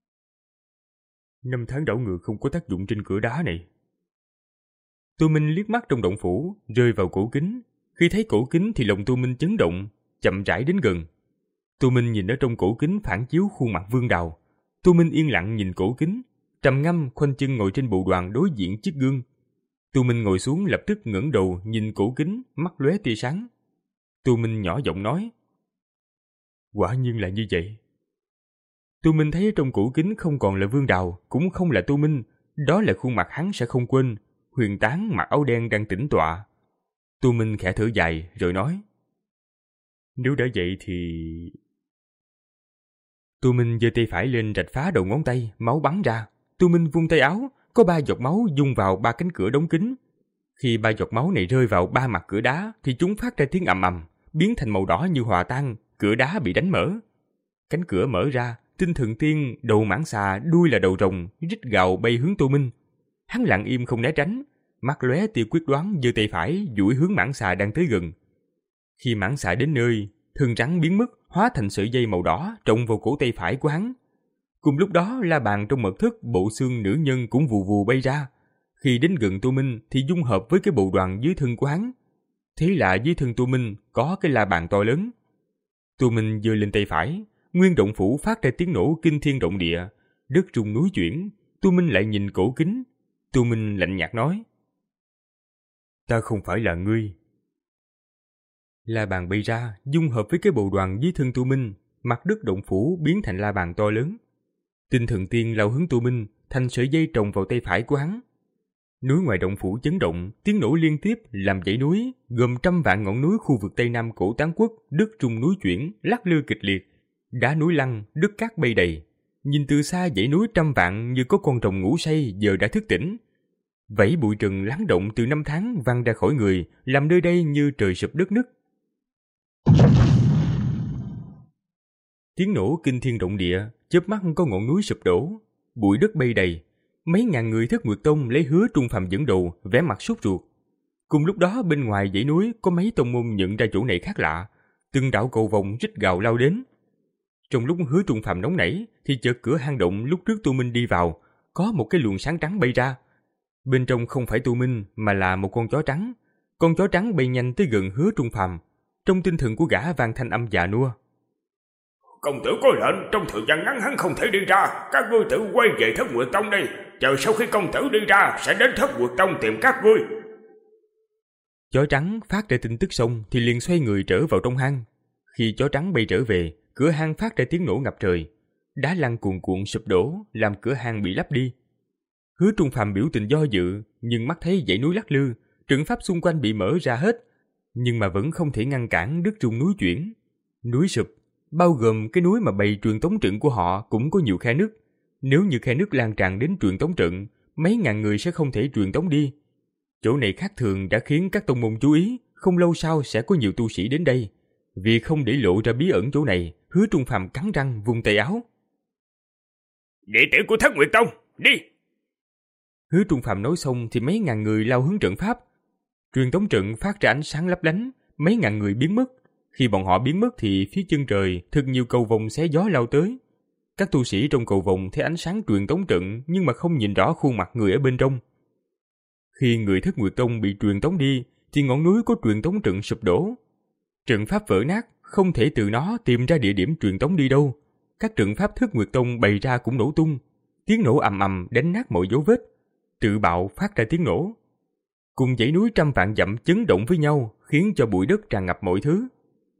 Năm tháng đảo ngược không có tác dụng trên cửa đá này. Tô Minh liếc mắt trong động phủ, rơi vào cổ kính. Khi thấy cổ kính thì lòng Tô Minh chấn động, chậm rãi đến gần. Tô Minh nhìn ở trong cổ kính phản chiếu khuôn mặt Vương Đào. Tô Minh yên lặng nhìn cổ kính, trầm ngâm khoanh chân ngồi trên bộ đoàn đối diện chiếc gương. Tô Minh ngồi xuống lập tức ngẩng đầu nhìn cổ kính, mắt lóe tia sáng. Tô Minh nhỏ giọng nói: Quả nhiên là như vậy. Tô Minh thấy trong cổ kính không còn là Vương Đào, cũng không là Tô Minh, đó là khuôn mặt hắn sẽ không quên, Huyền Tán mặc áo đen đang tĩnh tọa. Tô Minh khẽ thở dài rồi nói: Nếu đã vậy thì... Tô Minh giơ tay phải lên rạch phá đầu ngón tay, máu bắn ra. Tô Minh vung tay áo, có ba giọt máu dung vào ba cánh cửa đóng kín. Khi ba giọt máu này rơi vào ba mặt cửa đá thì chúng phát ra tiếng ầm ầm, biến thành màu đỏ như hòa tan, cửa đá bị đánh mở. Cánh cửa mở ra, Tinh Thần Tiên, đầu mãng xà, đuôi là đầu rồng, rít gào bay hướng Tô Minh. Hắn lặng im không né tránh, mắt lóe tia quyết đoán, giơ tay phải duỗi hướng mãng xà đang tới gần. Khi mãng xà đến nơi, thân rắn biến mất, hóa thành sợi dây màu đỏ trồng vào cổ tay phải của hắn. Cùng lúc đó, la bàn trong mật thất bộ xương nữ nhân cũng vù vù bay ra. Khi đến gần Tô Minh thì dung hợp với cái bộ đoàn dưới thân của hắn. Thế là dưới thân Tô Minh có cái la bàn to lớn. Tô Minh giơ lên tay phải, nguyên động phủ phát ra tiếng nổ kinh thiên động địa, đất rung núi chuyển. Tô Minh lại nhìn cổ kính. Tô Minh lạnh nhạt nói: Ta không phải là ngươi. La bàn bay ra, dung hợp với cái bộ đoàn dưới thân Tô Minh, mặt đất động phủ biến thành la bàn to lớn. Tinh Thần Tiên lao hướng Tô Minh, thành sợi dây trồng vào tay phải của hắn. Núi ngoài động phủ chấn động, tiếng nổ liên tiếp làm dãy núi gồm trăm vạn ngọn núi khu vực Tây Nam Cổ Tán Quốc đất rung núi chuyển, lắc lư kịch liệt, đá núi lăn, đất cát bay đầy. Nhìn từ xa dãy núi trăm vạn như có con rồng ngủ say giờ đã thức tỉnh. Vẫy bụi rừng lắng động từ năm tháng văng ra khỏi người, làm nơi đây như trời sụp đất nứt. Tiếng nổ kinh thiên động địa, chớp mắt có ngọn núi sụp đổ, bụi đất bay đầy. Mấy ngàn người Thất Nguyệt Tông lấy Hứa Trung Phàm dẫn đầu, vẻ mặt sốt ruột. Cùng lúc đó bên ngoài dãy núi có mấy tông môn nhận ra chỗ này khác lạ, từng đạo cầu vồng rít gào lao đến. Trong lúc Hứa Trung Phàm nóng nảy thì chợt cửa hang động lúc trước Tô Minh đi vào, có một cái luồng sáng trắng bay ra. Bên trong không phải Tô Minh mà là một con chó trắng. Con chó trắng bay nhanh tới gần Hứa Trung Phàm. Trong tinh thần của gã vang thanh âm già nua: Công tử có lệnh, trong thời gian ngắn hắn không thể đi ra, các ngươi tự quay về Thất Nguyệt Tông đi, chờ sau khi công tử đi ra sẽ đến Thất Nguyệt Tông tìm các ngươi. Chó trắng phát ra tin tức xong thì liền xoay người trở vào trong hang. Khi chó trắng bay trở về, cửa hang phát ra tiếng nổ ngập trời, đá lăn cuồn cuộn sụp đổ, làm cửa hang bị lấp đi. Hứa Trung Phàm biểu tình do dự, nhưng mắt thấy dãy núi lắc lư, trận pháp xung quanh bị mở ra hết, nhưng mà vẫn không thể ngăn cản đất rung núi chuyển. Núi sụp, bao gồm cái núi mà bày truyền tống trận của họ cũng có nhiều khe nứt. Nếu như khe nứt lan tràn đến truyền tống trận, mấy ngàn người sẽ không thể truyền tống đi. Chỗ này khác thường đã khiến các tông môn chú ý, không lâu sau sẽ có nhiều tu sĩ đến đây. Vì không để lộ ra bí ẩn chỗ này, Hứa Trung Phàm cắn răng vung tay áo: Đệ tử của Thất Nguyệt Tông, đi! Hứa Trung Phàm nói xong thì mấy ngàn người lao hướng trận pháp. Truyền tống trận phát ra ánh sáng lấp lánh, mấy ngàn người biến mất. Khi bọn họ biến mất thì phía chân trời thật nhiều cầu vồng xé gió lao tới. Các tu sĩ trong cầu vồng thấy ánh sáng truyền tống trận nhưng mà không nhìn rõ khuôn mặt người ở bên trong. Khi người Thất Nguyệt Tông bị truyền tống đi thì ngọn núi có truyền tống trận sụp đổ. Trận pháp vỡ nát, không thể từ nó tìm ra địa điểm truyền tống đi đâu. Các trận pháp Thất Nguyệt Tông bày ra cũng nổ tung. Tiếng nổ ầm ầm đánh nát mọi dấu vết. Tự bạo phát ra tiếng nổ. Cùng dãy núi trăm vạn dặm chấn động với nhau, khiến cho bụi đất tràn ngập mọi thứ.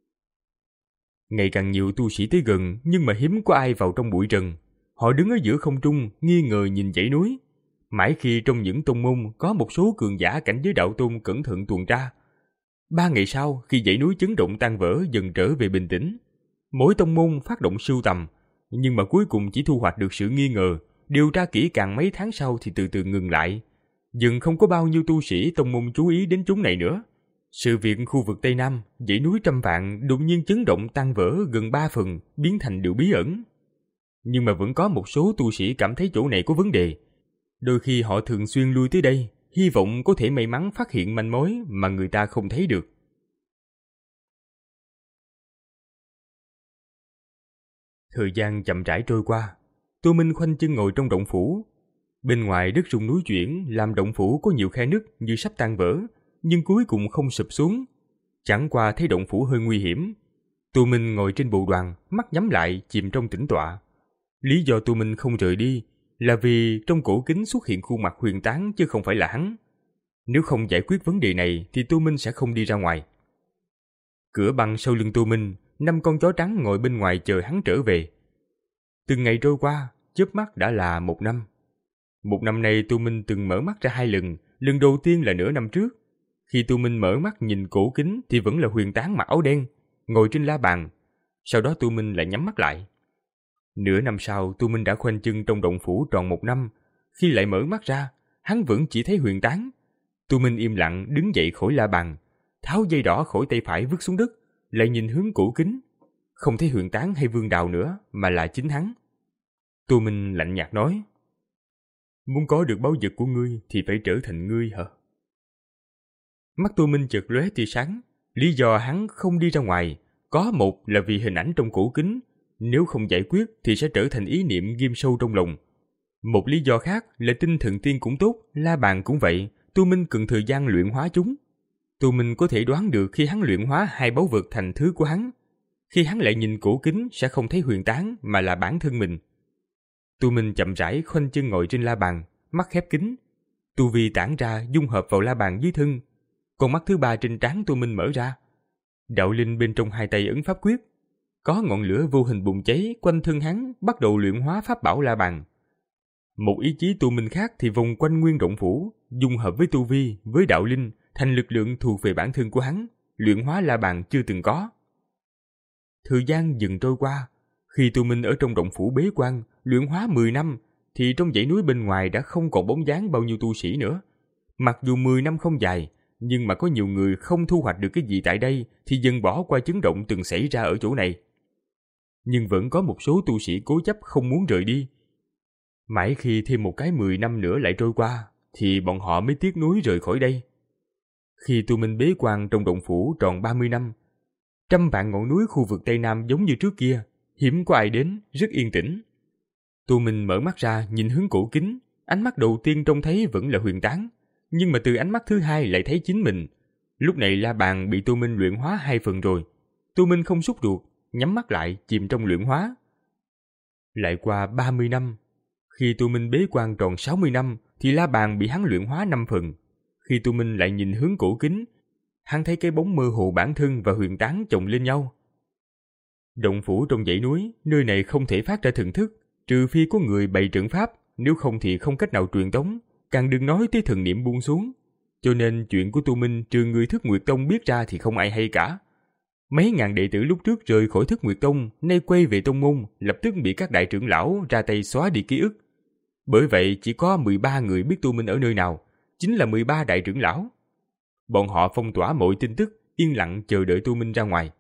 Ngày càng nhiều tu sĩ tới gần, nhưng mà hiếm có ai vào trong bụi rừng. Họ đứng ở giữa không trung, nghi ngờ nhìn dãy núi. Mãi khi trong những tông môn có một số cường giả cảnh giới đạo tôn cẩn thận tuần tra. Ba ngày sau, khi dãy núi chấn động tan vỡ dần trở về bình tĩnh, mỗi tông môn phát động sưu tầm, nhưng mà cuối cùng chỉ thu hoạch được sự nghi ngờ. Điều tra kỹ càng mấy tháng sau thì từ từ ngừng lại. Dần không có bao nhiêu tu sĩ tông môn chú ý đến chúng này nữa. Sự việc khu vực Tây Nam, dãy núi trăm vạn đột nhiên chấn động tan vỡ gần ba phần, biến thành điều bí ẩn. Nhưng mà vẫn có một số tu sĩ cảm thấy chỗ này có vấn đề. Đôi khi họ thường xuyên lui tới đây, hy vọng có thể may mắn phát hiện manh mối mà người ta không thấy được. Thời gian chậm rãi trôi qua, Tô Minh khoanh chân ngồi trong động phủ. Bên ngoài đất rung núi chuyển làm động phủ có nhiều khe nứt như sắp tan vỡ, nhưng cuối cùng không sụp xuống. Chẳng qua thấy động phủ hơi nguy hiểm. Tô Minh ngồi trên bồ đoàn, mắt nhắm lại, chìm trong tĩnh tọa. Lý do Tô Minh không rời đi là vì trong cổ kính xuất hiện khuôn mặt huyền tán chứ không phải là hắn. Nếu không giải quyết vấn đề này thì Tô Minh sẽ không đi ra ngoài. Cửa băng sau lưng Tô Minh, năm con chó trắng ngồi bên ngoài chờ hắn trở về. Từng ngày trôi qua, chớp mắt đã là một năm. Một năm nay Tô Minh từng mở mắt ra hai lần, lần đầu tiên là nửa năm trước. Khi Tô Minh mở mắt nhìn cổ kính thì vẫn là huyền tán mặc áo đen, ngồi trên la bàn. Sau đó Tô Minh lại nhắm mắt lại. Nửa năm sau, Tô Minh đã khoanh chân trong động phủ tròn một năm. Khi lại mở mắt ra, hắn vẫn chỉ thấy huyền tán. Tô Minh im lặng đứng dậy khỏi la bàn, tháo dây đỏ khỏi tay phải vứt xuống đất, lại nhìn hướng cổ kính. Không thấy huyền tán hay vương đào nữa, mà là chính hắn. Tô Minh lạnh nhạt nói: "Muốn có được báu vật của ngươi thì phải trở thành ngươi hả?" Mắt Tô Minh chợt lóe tia sáng. Lý do hắn không đi ra ngoài có một là vì hình ảnh trong cổ kính, nếu không giải quyết thì sẽ trở thành ý niệm ghim sâu trong lòng. Một lý do khác là tinh thần tiên cũng tốt, la bàn cũng vậy, Tô Minh cần thời gian luyện hóa chúng. Tô Minh có thể đoán được khi hắn luyện hóa hai báu vật thành thứ của hắn, khi hắn lại nhìn cổ kính sẽ không thấy huyền tán mà là bản thân mình. Tô Minh chậm rãi khoanh chân ngồi trên la bàn, mắt khép kín. Tu vi tản ra dung hợp vào la bàn dưới thân. Con mắt thứ ba trên trán Tô Minh mở ra. Đạo linh bên trong hai tay ấn pháp quyết. Có ngọn lửa vô hình bùng cháy quanh thân hắn, bắt đầu luyện hóa pháp bảo la bàn. Một ý chí Tô Minh khác thì vòng quanh nguyên động phủ, dung hợp với tu vi, với đạo linh, thành lực lượng thuộc về bản thân của hắn, luyện hóa la bàn chưa từng có. Thời gian dần trôi qua, khi Tô Minh ở trong động phủ bế quan, luyện hóa mười năm, thì trong dãy núi bên ngoài đã không còn bóng dáng bao nhiêu tu sĩ nữa. Mặc dù mười năm không dài, nhưng mà có nhiều người không thu hoạch được cái gì tại đây thì dần bỏ qua chấn động từng xảy ra ở chỗ này. Nhưng vẫn có một số tu sĩ cố chấp không muốn rời đi. Mãi khi thêm một cái mười năm nữa lại trôi qua, thì bọn họ mới tiếc nuối rời khỏi đây. Khi Tô Minh bế quan trong động phủ tròn ba mươi năm, trăm vạn ngọn núi khu vực Tây Nam giống như trước kia, hiếm có ai đến, rất yên tĩnh. Tô Minh mở mắt ra nhìn hướng cổ kính, ánh mắt đầu tiên trông thấy vẫn là huyền tán, nhưng mà từ ánh mắt thứ hai lại thấy chính mình. Lúc này la bàn bị Tô Minh luyện hóa hai phần rồi. Tô Minh không xúc ruột, nhắm mắt lại chìm trong luyện hóa. Lại qua ba mươi năm, khi Tô Minh bế quan tròn sáu mươi năm thì la bàn bị hắn luyện hóa năm phần. Khi Tô Minh lại nhìn hướng cổ kính, hắn thấy cái bóng mơ hồ bản thân và huyền tán chồng lên nhau. Động phủ trong dãy núi, nơi này không thể phát ra thần thức, trừ phi có người bày trận pháp, nếu không thì không cách nào truyền tống, càng đừng nói tới thần niệm buông xuống. Cho nên chuyện của Tô Minh trừ người Thức Nguyệt Tông biết ra thì không ai hay cả. Mấy ngàn đệ tử lúc trước rời khỏi Thức Nguyệt Tông, nay quay về tông môn, lập tức bị các đại trưởng lão ra tay xóa đi ký ức. Bởi vậy chỉ có mười ba người biết Tô Minh ở nơi nào, chính là mười ba đại trưởng lão. Bọn họ phong tỏa mọi tin tức, yên lặng chờ đợi Tô Minh ra ngoài.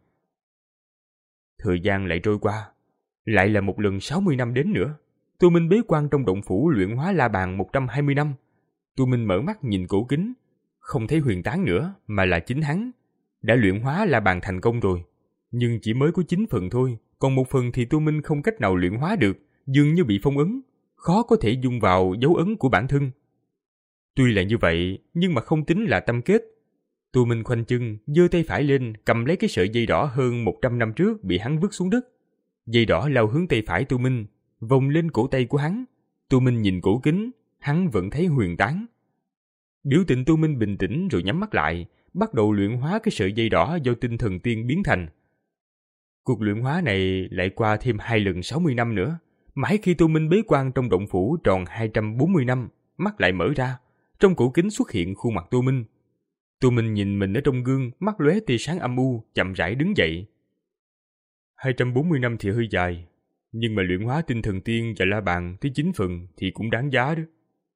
Thời gian lại trôi qua, lại là một lần sáu mươi năm đến nữa. Tô Minh bế quan trong động phủ luyện hóa la bàn một trăm hai mươi năm. Tô Minh mở mắt nhìn cổ kính, không thấy huyền tán nữa mà là chính hắn. Đã luyện hóa la bàn thành công rồi, nhưng chỉ mới có chín phần thôi, còn một phần thì Tô Minh không cách nào luyện hóa được, dường như bị phong ấn, khó có thể dung vào dấu ấn của bản thân. Tuy là như vậy, nhưng mà không tính là tâm kết. Tô Minh khoanh chân, giơ tay phải lên, cầm lấy cái sợi dây đỏ hơn một trăm năm trước bị hắn vứt xuống đất. Dây đỏ lao hướng tay phải Tô Minh, vòng lên cổ tay của hắn. Tô Minh nhìn cổ kính, hắn vẫn thấy huyền tán. Biểu tình Tô Minh bình tĩnh rồi nhắm mắt lại, bắt đầu luyện hóa cái sợi dây đỏ do tinh thần tiên biến thành. Cuộc luyện hóa này lại qua thêm hai lần sáu mươi năm nữa. Mãi khi Tô Minh bế quan trong động phủ tròn hai trăm bốn mươi năm, mắt lại mở ra, trong cổ kính xuất hiện khuôn mặt Tô Minh. Tô Minh nhìn mình ở trong gương, mắt lóe tia sáng âm u, chậm rãi đứng dậy. hai trăm bốn mươi năm thì hơi dài, nhưng mà luyện hóa tinh thần tiên và la bàn tới chín phần thì cũng đáng giá đó.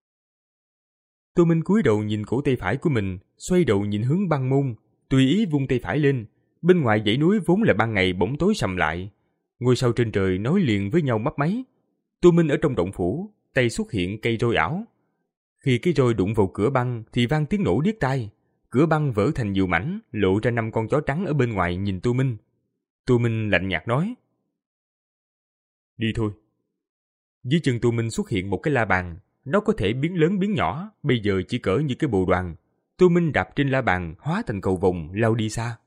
Tô Minh cúi đầu nhìn cổ tay phải của mình, xoay đầu nhìn hướng băng môn, tùy ý vung tay phải lên. Bên ngoài dãy núi vốn là ban ngày bỗng tối sầm lại. Ngôi sao trên trời nối liền với nhau mấp máy, Tô Minh ở trong động phủ, tay xuất hiện cây roi ảo. Khi cái roi đụng vào cửa băng thì vang tiếng nổ điếc tai. Cửa băng vỡ thành nhiều mảnh, lộ ra năm con chó trắng ở bên ngoài nhìn Tô Minh. Tô Minh lạnh nhạt nói: "Đi thôi." Dưới chân Tô Minh xuất hiện một cái la bàn, nó có thể biến lớn biến nhỏ, bây giờ chỉ cỡ như cái bồ đoàn. Tô Minh đạp trên la bàn, hóa thành cầu vồng lao đi xa.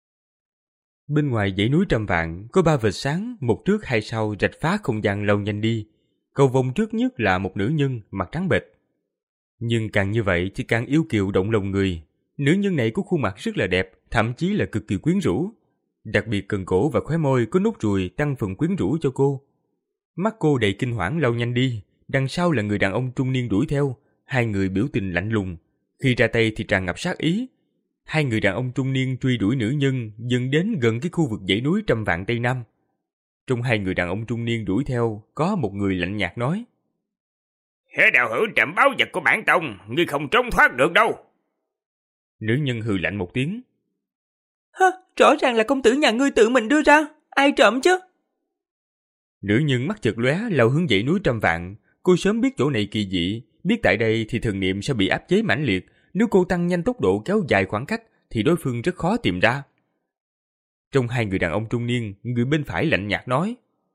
Bên ngoài dãy núi trăm vạn có ba vệt sáng, một trước hai sau rạch phá không gian lao nhanh đi. Cầu vồng trước nhất là một nữ nhân mặt trắng bệch, nhưng càng như vậy thì càng yêu kiều động lòng người. Nữ nhân này có khuôn mặt rất là đẹp, thậm chí là cực kỳ quyến rũ. Đặc biệt cần cổ và khóe môi có nốt ruồi tăng phần quyến rũ cho cô. Mắt cô đầy kinh hoảng lao nhanh đi, đằng sau là người đàn ông trung niên đuổi theo. Hai người biểu tình lạnh lùng, khi ra tay thì tràn ngập sát ý. Hai người đàn ông trung niên truy đuổi nữ nhân dần đến gần cái khu vực dãy núi trăm vạn Tây Nam. Trong hai người đàn ông trung niên đuổi theo, có một người lạnh nhạt nói: "Hễ đạo hữu trạm báo vật của bản tông, ngươi không trốn thoát được đâu." Nữ nhân hừ lạnh một tiếng: Hả, rõ ràng là công tử nhà ngươi tự mình đưa ra, ai trộm chứ? Nữ nhân mắt chợt lóe lao hướng dãy núi trăm vạn. Cô sớm biết chỗ này kỳ dị, biết tại đây thì thần niệm sẽ bị áp chế mãnh liệt. Nếu cô tăng nhanh tốc độ kéo dài khoảng cách thì đối phương rất khó tìm ra. Trong hai người đàn ông trung niên, người bên phải lạnh nhạt nói: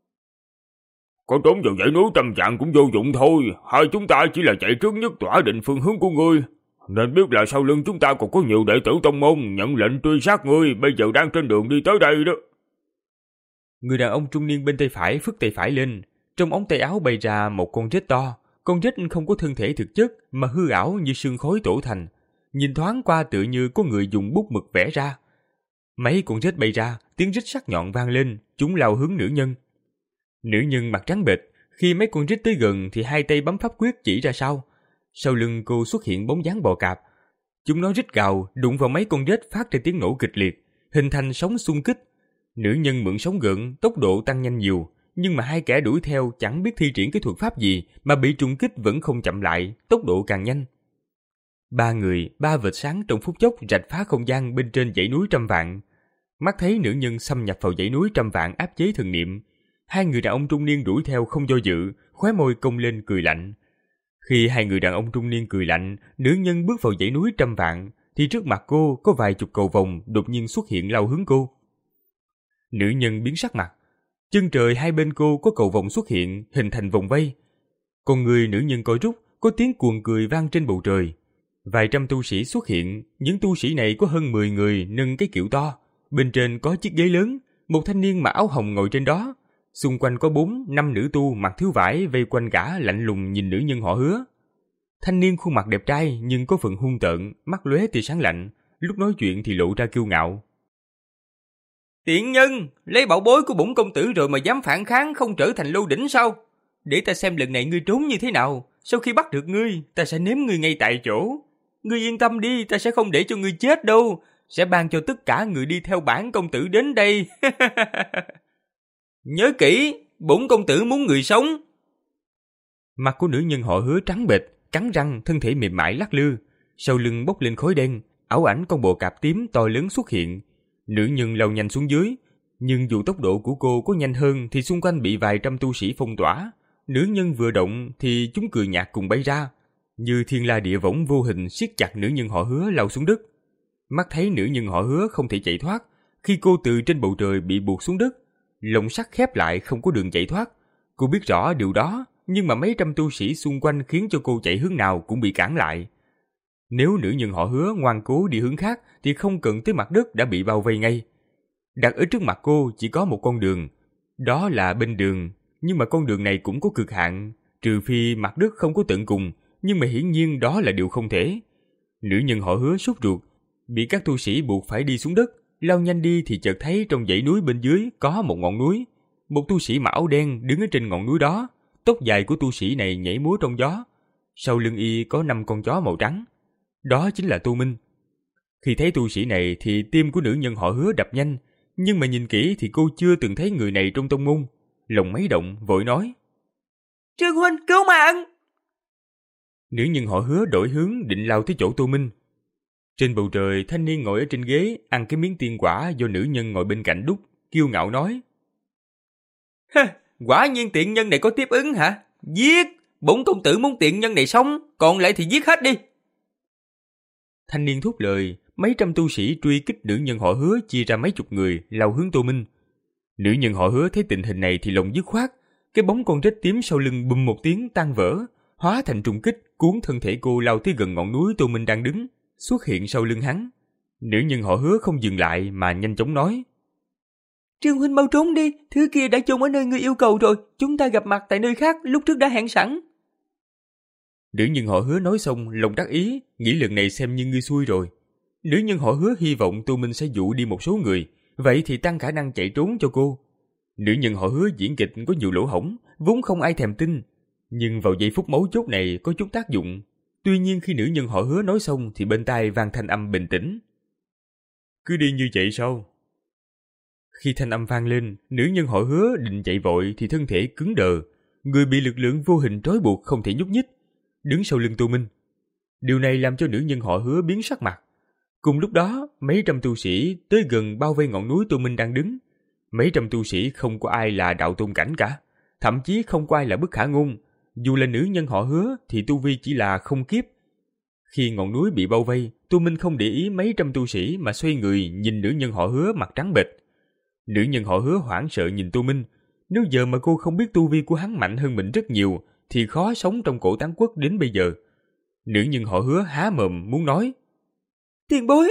"Có trốn vào dãy núi trăm vạn cũng vô dụng thôi. Hai chúng ta chỉ là chạy trước nhất tỏa định phương hướng của ngươi. Nên biết là sau lưng chúng ta còn có nhiều đệ tử tông môn nhận lệnh truy sát ngươi, bây giờ đang trên đường đi tới đây đó." Người đàn ông trung niên bên tay phải phất tay phải lên, trong ống tay áo bay ra một con rết to. Con rết không có thân thể thực chất mà hư ảo như sương khói tổ thành, nhìn thoáng qua tựa như có người dùng bút mực vẽ ra. Mấy con rết bay ra, tiếng rít sắc nhọn vang lên, chúng lao hướng nữ nhân. Nữ nhân mặt trắng bệch, khi mấy con rít tới gần thì hai tay bấm pháp quyết chỉ ra sau. Sau lưng cô xuất hiện bóng dáng bò cạp. Chúng nó rít gào, đụng vào mấy con rết phát ra tiếng nổ kịch liệt, hình thành sóng xung kích. Nữ nhân mượn sóng gợn, tốc độ tăng nhanh nhiều, nhưng mà hai kẻ đuổi theo chẳng biết thi triển cái thuật pháp gì mà bị trùng kích vẫn không chậm lại, tốc độ càng nhanh. Ba người, ba vệt sáng trong phút chốc rạch phá không gian bên trên dãy núi trăm vạn. Mắt thấy nữ nhân xâm nhập vào dãy núi trăm vạn áp chế thần niệm, hai người đàn ông trung niên đuổi theo không do dự, khóe môi cong lên cười lạnh. Khi hai người đàn ông trung niên cười lạnh, nữ nhân bước vào dãy núi trăm vạn, thì trước mặt cô có vài chục cầu vồng đột nhiên xuất hiện lao hướng cô. Nữ nhân biến sắc mặt, chân trời hai bên cô có cầu vồng xuất hiện, hình thành vòng vây. Con người nữ nhân co rút, có tiếng cuồng cười vang trên bầu trời. Vài trăm tu sĩ xuất hiện, những tu sĩ này có hơn mười người nâng cái kiệu to, bên trên có chiếc ghế lớn, một thanh niên mặc áo hồng ngồi trên đó. Xung quanh có bốn, năm nữ tu mặc thiếu vải vây quanh gã lạnh lùng nhìn nữ nhân họ Hứa. Thanh niên khuôn mặt đẹp trai nhưng có phần hung tợn, mắt lóe tia sáng lạnh, lúc nói chuyện thì lộ ra kiêu ngạo. Tiện nhân, lấy bảo bối của bổn công tử rồi mà dám phản kháng không trở thành lô đỉnh sao? Để ta xem lần này ngươi trốn như thế nào, sau khi bắt được ngươi, ta sẽ nếm ngươi ngay tại chỗ. Ngươi yên tâm đi, ta sẽ không để cho ngươi chết đâu, sẽ ban cho tất cả người đi theo bản công tử đến đây. Nhớ kỹ, bổn công tử muốn người sống. Mặt của nữ nhân họ Hứa trắng bệch, cắn răng, thân thể mềm mại lắc lư, sau lưng bốc lên khói đen, ảo ảnh con bồ cạp tím to lớn xuất hiện. Nữ nhân lao nhanh xuống dưới, nhưng dù tốc độ của cô có nhanh hơn thì xung quanh bị vài trăm tu sĩ phong tỏa. Nữ nhân vừa động thì chúng cười nhạt cùng bay ra, như thiên la địa võng vô hình siết chặt nữ nhân họ Hứa lao xuống đất. Mắt thấy nữ nhân họ Hứa không thể chạy thoát, khi cô từ trên bầu trời bị buộc xuống đất, lồng sắt khép lại không có đường chạy thoát. Cô biết rõ điều đó, nhưng mà mấy trăm tu sĩ xung quanh khiến cho cô chạy hướng nào cũng bị cản lại. Nếu nữ nhân họ Hứa ngoan cố đi hướng khác thì không cần tới mặt đất đã bị bao vây ngay. Đặt ở trước mặt cô chỉ có một con đường, đó là bên đường, nhưng mà con đường này cũng có cực hạn, trừ phi mặt đất không có tận cùng, nhưng mà hiển nhiên đó là điều không thể. Nữ nhân họ Hứa sốt ruột, bị các tu sĩ buộc phải đi xuống đất, lao nhanh đi thì chợt thấy trong dãy núi bên dưới có một ngọn núi. Một tu sĩ mặc áo đen đứng ở trên ngọn núi đó, tóc dài của tu sĩ này nhảy múa trong gió. Sau lưng y có năm con chó màu trắng. Đó chính là Tô Minh. Khi thấy tu sĩ này thì tim của nữ nhân họ Hứa đập nhanh, nhưng mà nhìn kỹ thì cô chưa từng thấy người này trong tông môn. Lòng mấy động vội nói: Trương huynh cứu mạng! Nữ nhân họ Hứa đổi hướng định lao tới chỗ Tô Minh. Trên bầu trời, thanh niên ngồi ở trên ghế ăn cái miếng tiên quả do nữ nhân ngồi bên cạnh đút, kiêu ngạo nói: Quả nhiên tiện nhân này có tiếp ứng hả? Giết! Bổn công tử muốn tiện nhân này sống, còn lại thì giết hết đi. Thanh niên thốt lời, mấy trăm tu sĩ truy kích nữ nhân họ Hứa chia ra mấy chục người lao hướng Tô Minh. Nữ nhân họ Hứa thấy tình hình này thì lòng dứt khoát, cái bóng con rết tím sau lưng bùm một tiếng tan vỡ, hóa thành trùng kích cuốn thân thể cô lao tới gần ngọn núi Tô Minh đang đứng, xuất hiện sau lưng hắn. Nữ nhân họ Hứa không dừng lại mà nhanh chóng nói: Trương huynh mau trốn đi, thứ kia đã chôn ở nơi ngươi yêu cầu rồi, chúng ta gặp mặt tại nơi khác, lúc trước đã hẹn sẵn. Nữ nhân họ Hứa nói xong lòng đắc ý, nghĩ lần này xem như ngươi xui rồi. Nữ nhân họ Hứa hy vọng Tô Minh sẽ dụ đi một số người, vậy thì tăng khả năng chạy trốn cho cô. Nữ nhân họ Hứa diễn kịch có nhiều lỗ hổng, vốn không ai thèm tin, nhưng vào giây phút mấu chốt này có chút tác dụng. Tuy nhiên khi nữ nhân họ Hứa nói xong thì bên tai vang thanh âm bình tĩnh: Cứ đi như vậy sao? Khi thanh âm vang lên, nữ nhân họ Hứa định chạy vội thì thân thể cứng đờ, người bị lực lượng vô hình trói buộc không thể nhúc nhích, đứng sau lưng Tô Minh. Điều này làm cho nữ nhân họ Hứa biến sắc mặt. Cùng lúc đó, mấy trăm tu sĩ tới gần bao vây ngọn núi Tô Minh đang đứng. Mấy trăm tu sĩ không có ai là đạo tôn cảnh cả, thậm chí không có ai là bất khả ngôn. Dù là nữ nhân họ Hứa thì tu vi chỉ là không kiếp. Khi ngọn núi bị bao vây, Tô Minh không để ý mấy trăm tu sĩ mà xoay người nhìn nữ nhân họ Hứa mặt trắng bệch. Nữ nhân họ Hứa hoảng sợ nhìn Tô Minh. Nếu giờ mà cô không biết tu vi của hắn mạnh hơn mình rất nhiều thì khó sống trong cổ tán quốc đến bây giờ. Nữ nhân họ Hứa há mồm muốn nói: Tiền bối!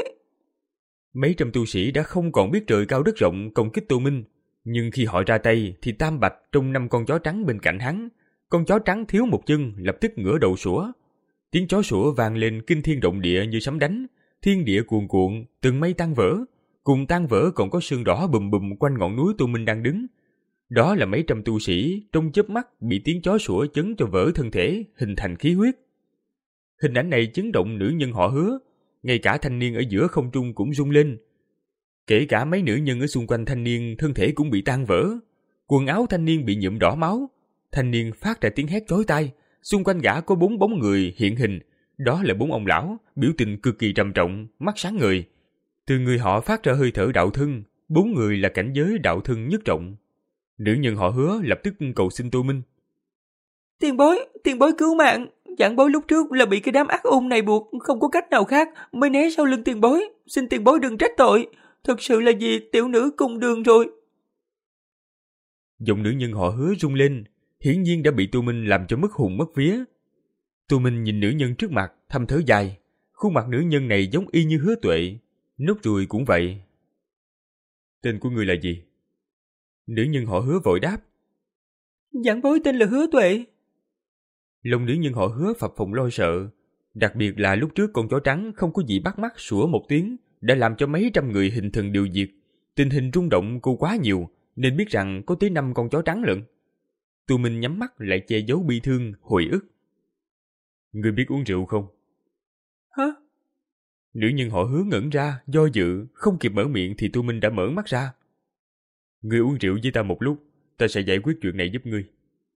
Mấy trăm tu sĩ đã không còn biết trời cao đất rộng công kích Tô Minh, nhưng khi họ ra tay thì Tam Bạch trong năm con chó trắng bên cạnh hắn, con chó trắng thiếu một chân lập tức ngửa đầu sủa. Tiếng chó sủa vang lên kinh thiên động địa như sấm đánh, thiên địa cuồn cuộn, từng mây tan vỡ, cùng tan vỡ còn có sương đỏ bùm bùm quanh ngọn núi Tô Minh đang đứng. Đó là mấy trăm tu sĩ trong chớp mắt bị tiếng chó sủa chấn cho vỡ thân thể, hình thành khí huyết. Hình ảnh này chấn động nữ nhân họ Hứa, ngay cả thanh niên ở giữa không trung cũng rung lên. Kể cả mấy nữ nhân ở xung quanh thanh niên thân thể cũng bị tan vỡ. Quần áo thanh niên bị nhuộm đỏ máu. Thanh niên phát ra tiếng hét chói tai. Xung quanh gã có bốn bóng người hiện hình. Đó là bốn ông lão, biểu tình cực kỳ trầm trọng, mắt sáng ngời. Từ người họ phát ra hơi thở đạo thân. Bốn người là cảnh giới đạo thân nhất trọng. Nữ nhân họ Hứa lập tức cầu xin Tô Minh: Tiền bối, tiền bối cứu mạng. Giảng bối lúc trước là bị cái đám ác ôn này buộc, không có cách nào khác mới né sau lưng tiền bối. Xin tiền bối đừng trách tội. Thực sự là vì tiểu nữ cùng đường rồi. Giọng nữ nhân họ Hứa rung lên, hiển nhiên đã bị Tô Minh làm cho mất hồn mất vía. Tô Minh nhìn nữ nhân trước mặt, thầm thở dài. Khuôn mặt nữ nhân này giống y như Hứa Tuệ, nốt ruồi cũng vậy. Tên của người là gì? Nữ nhân họ Hứa vội đáp: Giảng bối tên là Hứa Tuệ. Lòng nữ nhân họ Hứa phập phồng lo sợ, đặc biệt là lúc trước con chó trắng không có gì bắt mắt sủa một tiếng đã làm cho mấy trăm người hình thần đều diệt. Tình hình rung động cô quá nhiều nên biết rằng có tới năm con chó trắng lận. Tô Minh nhắm mắt lại che giấu bi thương, hồi ức. Ngươi biết uống rượu không? Hả? Nữ nhân họ Hứa ngẩn ra, do dự, không kịp mở miệng thì Tô Minh đã mở mắt ra. Ngươi uống rượu với ta một lúc, ta sẽ giải quyết chuyện này giúp ngươi.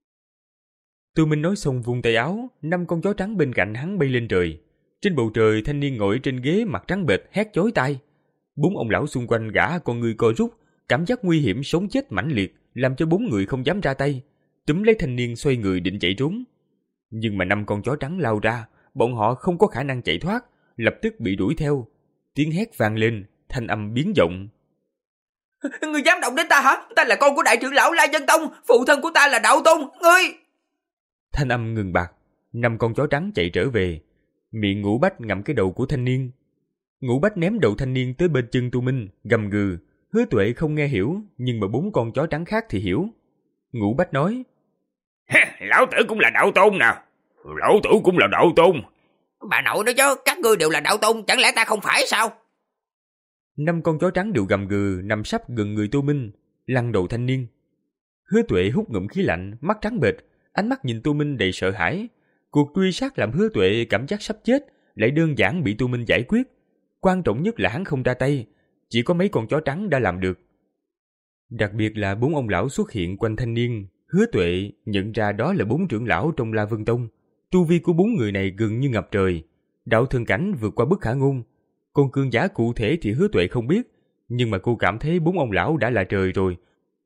Tô Minh nói xong vung tay áo, năm con chó trắng bên cạnh hắn bay lên trời. Trên bầu trời thanh niên ngồi trên ghế mặt trắng bệch hét chói tai. Bốn ông lão xung quanh gã con người co rút, cảm giác nguy hiểm sống chết mãnh liệt làm cho bốn người không dám ra tay, túm lấy thanh niên xoay người định chạy trốn. Nhưng mà năm con chó trắng lao ra, bọn họ không có khả năng chạy thoát, lập tức bị đuổi theo. Tiếng hét vang lên, thanh âm biến giọng: Ngươi dám động đến ta hả? Ta là con của đại trưởng lão La Dân Tông, phụ thân của ta là đạo tôn, ngươi! Thanh âm ngừng bặt, năm con chó trắng chạy trở về. Miệng Ngũ Bách ngậm cái đầu của thanh niên. Ngũ Bách ném đầu thanh niên tới bên chân Tô Minh, gầm gừ. Hứa Tuệ không nghe hiểu, nhưng mà bốn con chó trắng khác thì hiểu. Ngũ Bách nói: Lão tử cũng là đạo tôn nè. Lão tử cũng là đạo tôn. Bà nội nói chứ, các ngươi đều là đạo tôn, chẳng lẽ ta không phải sao? Năm con chó trắng đều gầm gừ nằm sắp gần người Tô Minh, lăn đầu thanh niên. Hứa Tuệ hút ngụm khí lạnh, mắt trắng bệch, ánh mắt nhìn Tô Minh đầy sợ hãi. Cuộc truy sát làm Hứa Tuệ cảm giác sắp chết, lại đơn giản bị Tô Minh giải quyết. Quan trọng nhất là hắn không ra tay, chỉ có mấy con chó trắng đã làm được. Đặc biệt là bốn ông lão xuất hiện quanh thanh niên. Hứa Tuệ nhận ra đó là bốn trưởng lão trong La Vân Tông. Tu vi của bốn người này gần như ngập trời, đạo thân cảnh vượt qua bất khả ngôn. Còn cường giả cụ thể thì Hứa Tuệ không biết, nhưng mà cô cảm thấy bốn ông lão đã là trời rồi.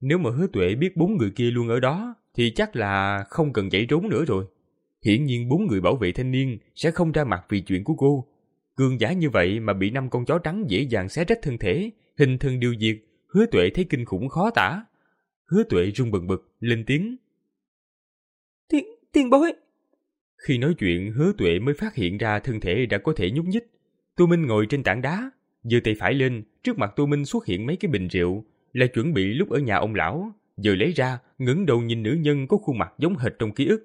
Nếu mà Hứa Tuệ biết bốn người kia luôn ở đó, thì chắc là không cần chạy trốn nữa rồi. Hiển nhiên bốn người bảo vệ thanh niên sẽ không ra mặt vì chuyện của cô. Cường giả như vậy mà bị năm con chó trắng dễ dàng xé rách thân thể, hình thân điều diệt, Hứa Tuệ thấy kinh khủng khó tả. Hứa Tuệ run bần bật, lên tiếng. Tiền, tiền bối. Khi nói chuyện, Hứa Tuệ mới phát hiện ra thân thể đã có thể nhúc nhích. Tô Minh ngồi trên tảng đá, giơ tay phải lên, trước mặt Tô Minh xuất hiện mấy cái bình rượu, là chuẩn bị lúc ở nhà ông lão, giờ lấy ra, ngẩng đầu nhìn nữ nhân có khuôn mặt giống hệt trong ký ức.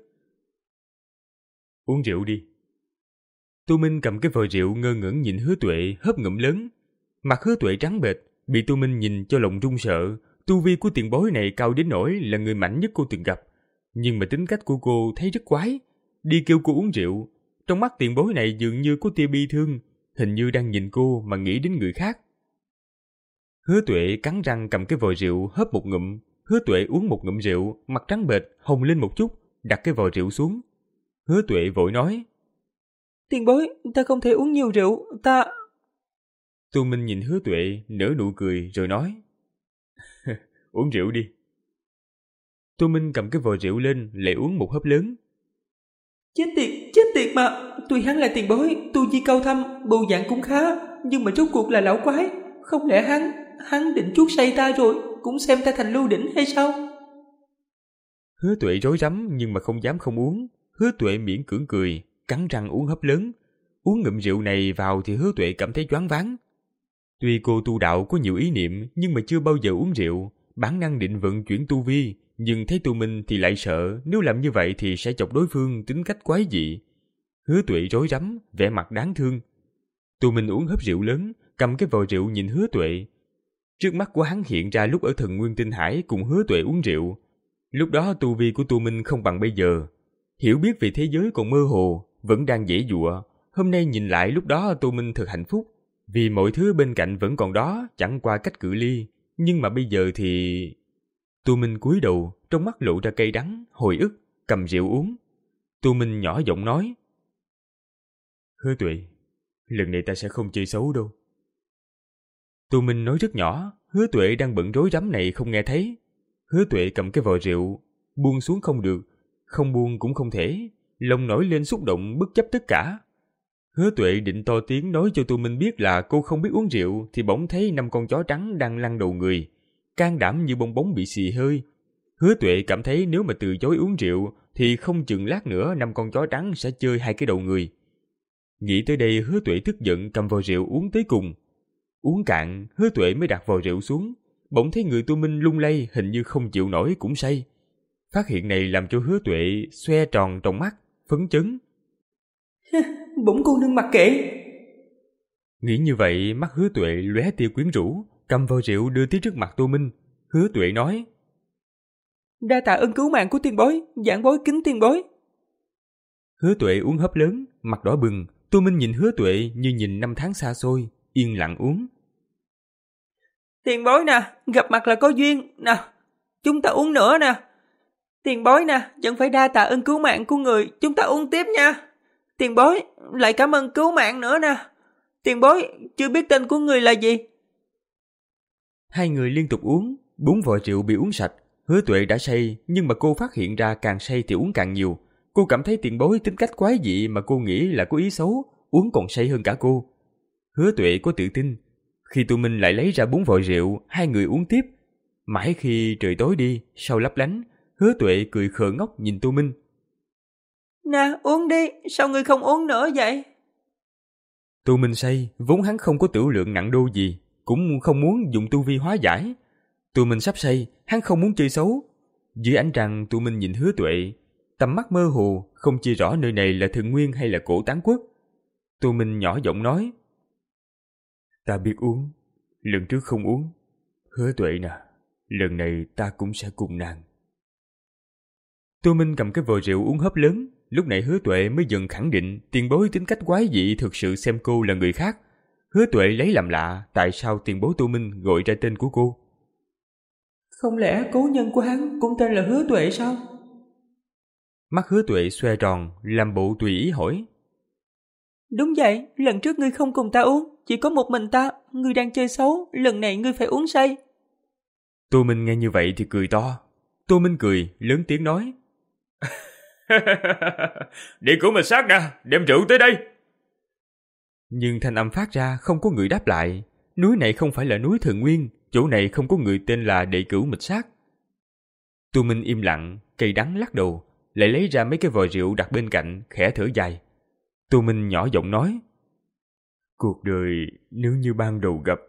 Uống rượu đi. Tô Minh cầm cái vòi rượu ngơ ngẩn nhìn Hứa Tuệ, hớp ngụm lớn. Mặt Hứa Tuệ trắng bệch, bị Tô Minh nhìn cho lòng run sợ. Tu vi của tiền bối này cao đến nỗi là người mạnh nhất cô từng gặp, nhưng mà tính cách của cô thấy rất quái. Đi kêu cô uống rượu, trong mắt tiền bối này dường như có tia bi thương, hình như đang nhìn cô mà nghĩ đến người khác. Hứa Tuệ cắn răng cầm cái vòi rượu hớp một ngụm. Hứa Tuệ uống một ngụm rượu, mặt trắng bệch, hồng lên một chút, đặt cái vòi rượu xuống. Hứa Tuệ vội nói. Tiền bối, ta không thể uống nhiều rượu, ta... Tô Minh nhìn Hứa Tuệ, nở nụ cười rồi nói. Uống rượu đi. Tô Minh cầm cái vòi rượu lên, lại uống một hớp lớn. Chết tiệt, chết tiệt mà. Tuy hắn là tiền bối, tu vi cao thâm, bộ dạng cũng khá, nhưng mà rốt cuộc là lão quái. Không lẽ hắn, hắn định chuốc say ta rồi, cũng xem ta thành lưu đỉnh hay sao? Hứa Tuệ rối rắm nhưng mà không dám không uống. Hứa Tuệ miễn cưỡng cười, cắn răng uống hớp lớn. Uống ngụm rượu này vào thì Hứa Tuệ cảm thấy choáng váng. Tuy cô tu đạo có nhiều ý niệm nhưng mà chưa bao giờ uống rượu, bản năng định vận chuyển tu vi, nhưng thấy Tô Minh thì lại sợ nếu làm như vậy thì sẽ chọc đối phương tính cách quái dị. Hứa Tuệ rối rắm, vẻ mặt đáng thương. Tô Minh uống hớp rượu lớn, cầm cái vòi rượu nhìn Hứa Tuệ. Trước mắt của hắn hiện ra lúc ở Thần Nguyên Tinh Hải cùng Hứa Tuệ uống rượu. Lúc đó tu vi của Tô Minh không bằng bây giờ, hiểu biết về thế giới còn mơ hồ, vẫn đang giãy giụa. Hôm nay nhìn lại lúc đó Tô Minh thật hạnh phúc, vì mọi thứ bên cạnh vẫn còn đó, chẳng qua cách cự ly. Nhưng mà bây giờ thì... Tô Minh cúi đầu, trong mắt lộ ra cay đắng, hồi ức, cầm rượu uống. Tô Minh nhỏ giọng nói. Hứa Tuệ, lần này ta sẽ không chơi xấu đâu. Tô Minh nói rất nhỏ, Hứa Tuệ đang bận rối rắm này không nghe thấy. Hứa Tuệ cầm cái vòi rượu, buông xuống không được, không buông cũng không thể, lòng nổi lên xúc động bất chấp tất cả. Hứa Tuệ định to tiếng nói cho Tô Minh biết là cô không biết uống rượu, thì bỗng thấy năm con chó trắng đang lăn đầu người, can đảm như bong bóng bị xì hơi. Hứa Tuệ cảm thấy nếu mà từ chối uống rượu thì không chừng lát nữa năm con chó trắng sẽ chơi hai cái đầu người. Nghĩ tới đây Hứa Tuệ tức giận cầm vòi rượu uống tới cùng. Uống cạn, Hứa Tuệ mới đặt vòi rượu xuống, bỗng thấy người Tô Minh lung lay, hình như không chịu nổi cũng say. Phát hiện này làm cho Hứa Tuệ xoe tròn trong mắt, phấn chấn. Bỗng cô nương mặc kệ. Nghĩ như vậy, mắt Hứa Tuệ lóe tia quyến rũ, cầm vòi rượu đưa tới trước mặt Tô Minh. Hứa Tuệ nói. Đa tạ ơn cứu mạng của tiền bối, giảng bối kính tiền bối. Hứa Tuệ uống hớp lớn, mặt đỏ bừng. Tô Minh nhìn Hứa Tuệ như nhìn năm tháng xa xôi, yên lặng uống. Tiền bối nè, gặp mặt là có duyên, nè, chúng ta uống nữa nè. Tiền bối nè, chẳng phải đa tạ ơn cứu mạng của người, chúng ta uống tiếp nha. Tiền bối, lại cảm ơn cứu mạng nữa nè. Tiền bối, chưa biết tên của người là gì? Hai người liên tục uống, bốn vòi rượu bị uống sạch. Hứa Tuệ đã say, nhưng mà cô phát hiện ra càng say thì uống càng nhiều. Cô cảm thấy tiền bối tính cách quái dị mà cô nghĩ là có ý xấu, uống còn say hơn cả cô. Hứa Tuệ có tự tin. Khi Tô Minh lại lấy ra bốn vòi rượu, hai người uống tiếp. Mãi khi trời tối đi, sau lấp lánh, Hứa Tuệ cười khờ ngốc nhìn Tô Minh. Nè, uống đi, sao ngươi không uống nữa vậy? Tô Minh say, vốn hắn không có tửu lượng nặng đô gì, cũng không muốn dùng tu vi hóa giải. Tô Minh sắp say, hắn không muốn chơi xấu. Dưới ánh trăng, Tô Minh nhìn Hứa Tuệ, tầm mắt mơ hồ, không chia rõ nơi này là Thần Nguyên hay là Cổ Tán Quốc. Tô Minh nhỏ giọng nói. Ta biết uống, lần trước không uống. Hứa Tuệ nè, lần này ta cũng sẽ cùng nàng. Tô Minh cầm cái vòi rượu uống hớp lớn. Lúc này Hứa Tuệ mới dần khẳng định tiền bối tính cách quái dị thực sự xem cô là người khác. Hứa Tuệ lấy làm lạ tại sao tiền bối Tô Minh gọi ra tên của cô. Không lẽ cố nhân của hắn cũng tên là Hứa Tuệ sao? Mắt Hứa Tuệ xoe tròn, làm bộ tùy ý hỏi. Đúng vậy, lần trước ngươi không cùng ta uống, chỉ có một mình ta, ngươi đang chơi xấu, lần này ngươi phải uống say. Tô Minh nghe như vậy thì cười to. Tô Minh cười, lớn tiếng nói. Địa cửu mịch sát nè, đem rượu tới đây. Nhưng thanh âm phát ra không có người đáp lại. Núi này không phải là núi Thần Nguyên, chỗ này không có người tên là Đệ Cửu Mịch Sát. Tô Minh im lặng, cay đắng lắc đầu, lại lấy ra mấy cái vò rượu đặt bên cạnh, khẽ thở dài. Tô Minh nhỏ giọng nói. Cuộc đời nếu như ban đầu gặp.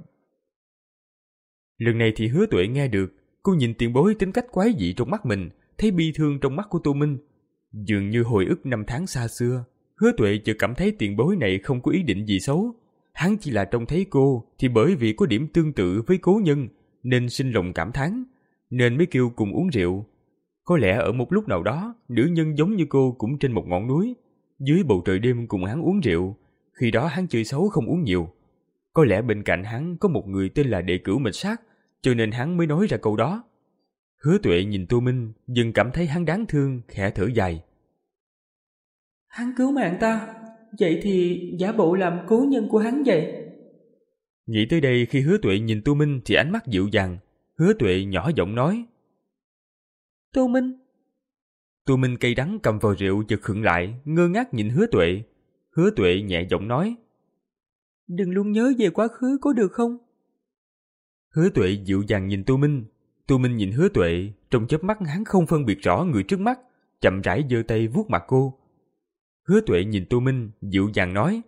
Lần này thì Hứa Tuệ nghe được. Cô nhìn tiền bối tính cách quái dị trong mắt mình, thấy bi thương trong mắt của Tô Minh. Dường như hồi ức năm tháng xa xưa, Hứa Tuệ chợt cảm thấy tiền bối này không có ý định gì xấu. Hắn chỉ là trông thấy cô thì bởi vì có điểm tương tự với cố nhân nên sinh lòng cảm thán, nên mới kêu cùng uống rượu. Có lẽ ở một lúc nào đó, nữ nhân giống như cô cũng trên một ngọn núi, dưới bầu trời đêm cùng hắn uống rượu. Khi đó hắn chơi xấu không uống nhiều. Có lẽ bên cạnh hắn có một người tên là Đệ Cửu Mịch Sát, cho nên hắn mới nói ra câu đó. Hứa Tuệ nhìn Tô Minh, dần cảm thấy hắn đáng thương, khẽ thở dài. Hắn cứu mạng ta, vậy thì giả bộ làm cố nhân của hắn vậy. Nghĩ tới đây, khi Hứa Tuệ nhìn Tô Minh thì ánh mắt dịu dàng. Hứa Tuệ nhỏ giọng nói. Tô Minh. Tô Minh cay đắng cầm vào rượu chợt khựng lại, ngơ ngác nhìn Hứa Tuệ. Hứa Tuệ nhẹ giọng nói. Đừng luôn nhớ về quá khứ có được không? Hứa Tuệ dịu dàng nhìn Tô Minh. Tô Minh nhìn Hứa Tuệ, trong chớp mắt hắn không phân biệt rõ người trước mắt, chậm rãi giơ tay vuốt mặt cô. Hứa Tuệ nhìn Tô Minh, dịu dàng nói.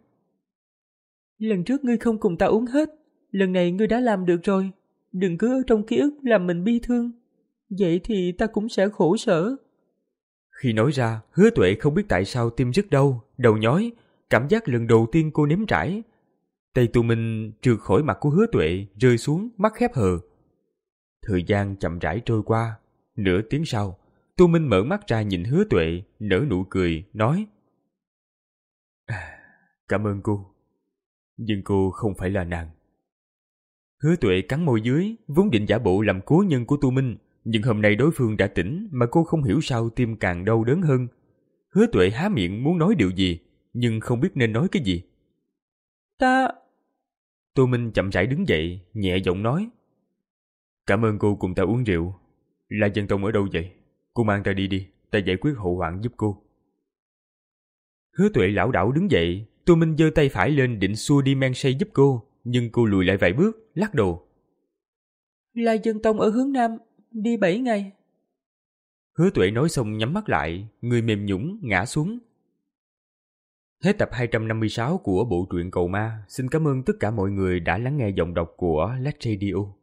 Lần trước ngươi không cùng ta uống hết, lần này ngươi đã làm được rồi. Đừng cứ ở trong ký ức làm mình bi thương. Vậy thì ta cũng sẽ khổ sở. Khi nói ra, Hứa Tuệ không biết tại sao tim rất đau, đầu nhói, cảm giác lần đầu tiên cô nếm trải. Tay Tô Minh trượt khỏi mặt của Hứa Tuệ, rơi xuống, mắt khép hờ. Thời gian chậm rãi trôi qua. Nửa tiếng sau, Tô Minh mở mắt ra nhìn Hứa Tuệ, nở nụ cười, nói. Cảm ơn cô, nhưng cô không phải là nàng. Hứa Tuệ cắn môi dưới, vốn định giả bộ làm cố nhân của Tô Minh, nhưng hôm nay đối phương đã tỉnh mà cô không hiểu sao tim càng đau đớn hơn. Hứa Tuệ há miệng muốn nói điều gì, nhưng không biết nên nói cái gì. Ta... Tô Minh chậm rãi đứng dậy, nhẹ giọng nói. Cảm ơn cô cùng ta uống rượu. La Dân Tông ở đâu vậy? Cô mang ta đi đi, ta giải quyết hậu hoạn giúp cô. Hứa Tuệ lảo đảo đứng dậy. Tô Minh giơ tay phải lên định xua đi men say giúp cô, nhưng cô lùi lại vài bước, lắc đầu. La Dân Tông ở hướng Nam, đi bảy ngày. Hứa Tuệ nói xong nhắm mắt lại, người mềm nhũn ngã xuống. Hết tập hai trăm năm mươi sáu của bộ truyện Cầu Ma. Xin cảm ơn tất cả mọi người đã lắng nghe giọng đọc của Lách Radio.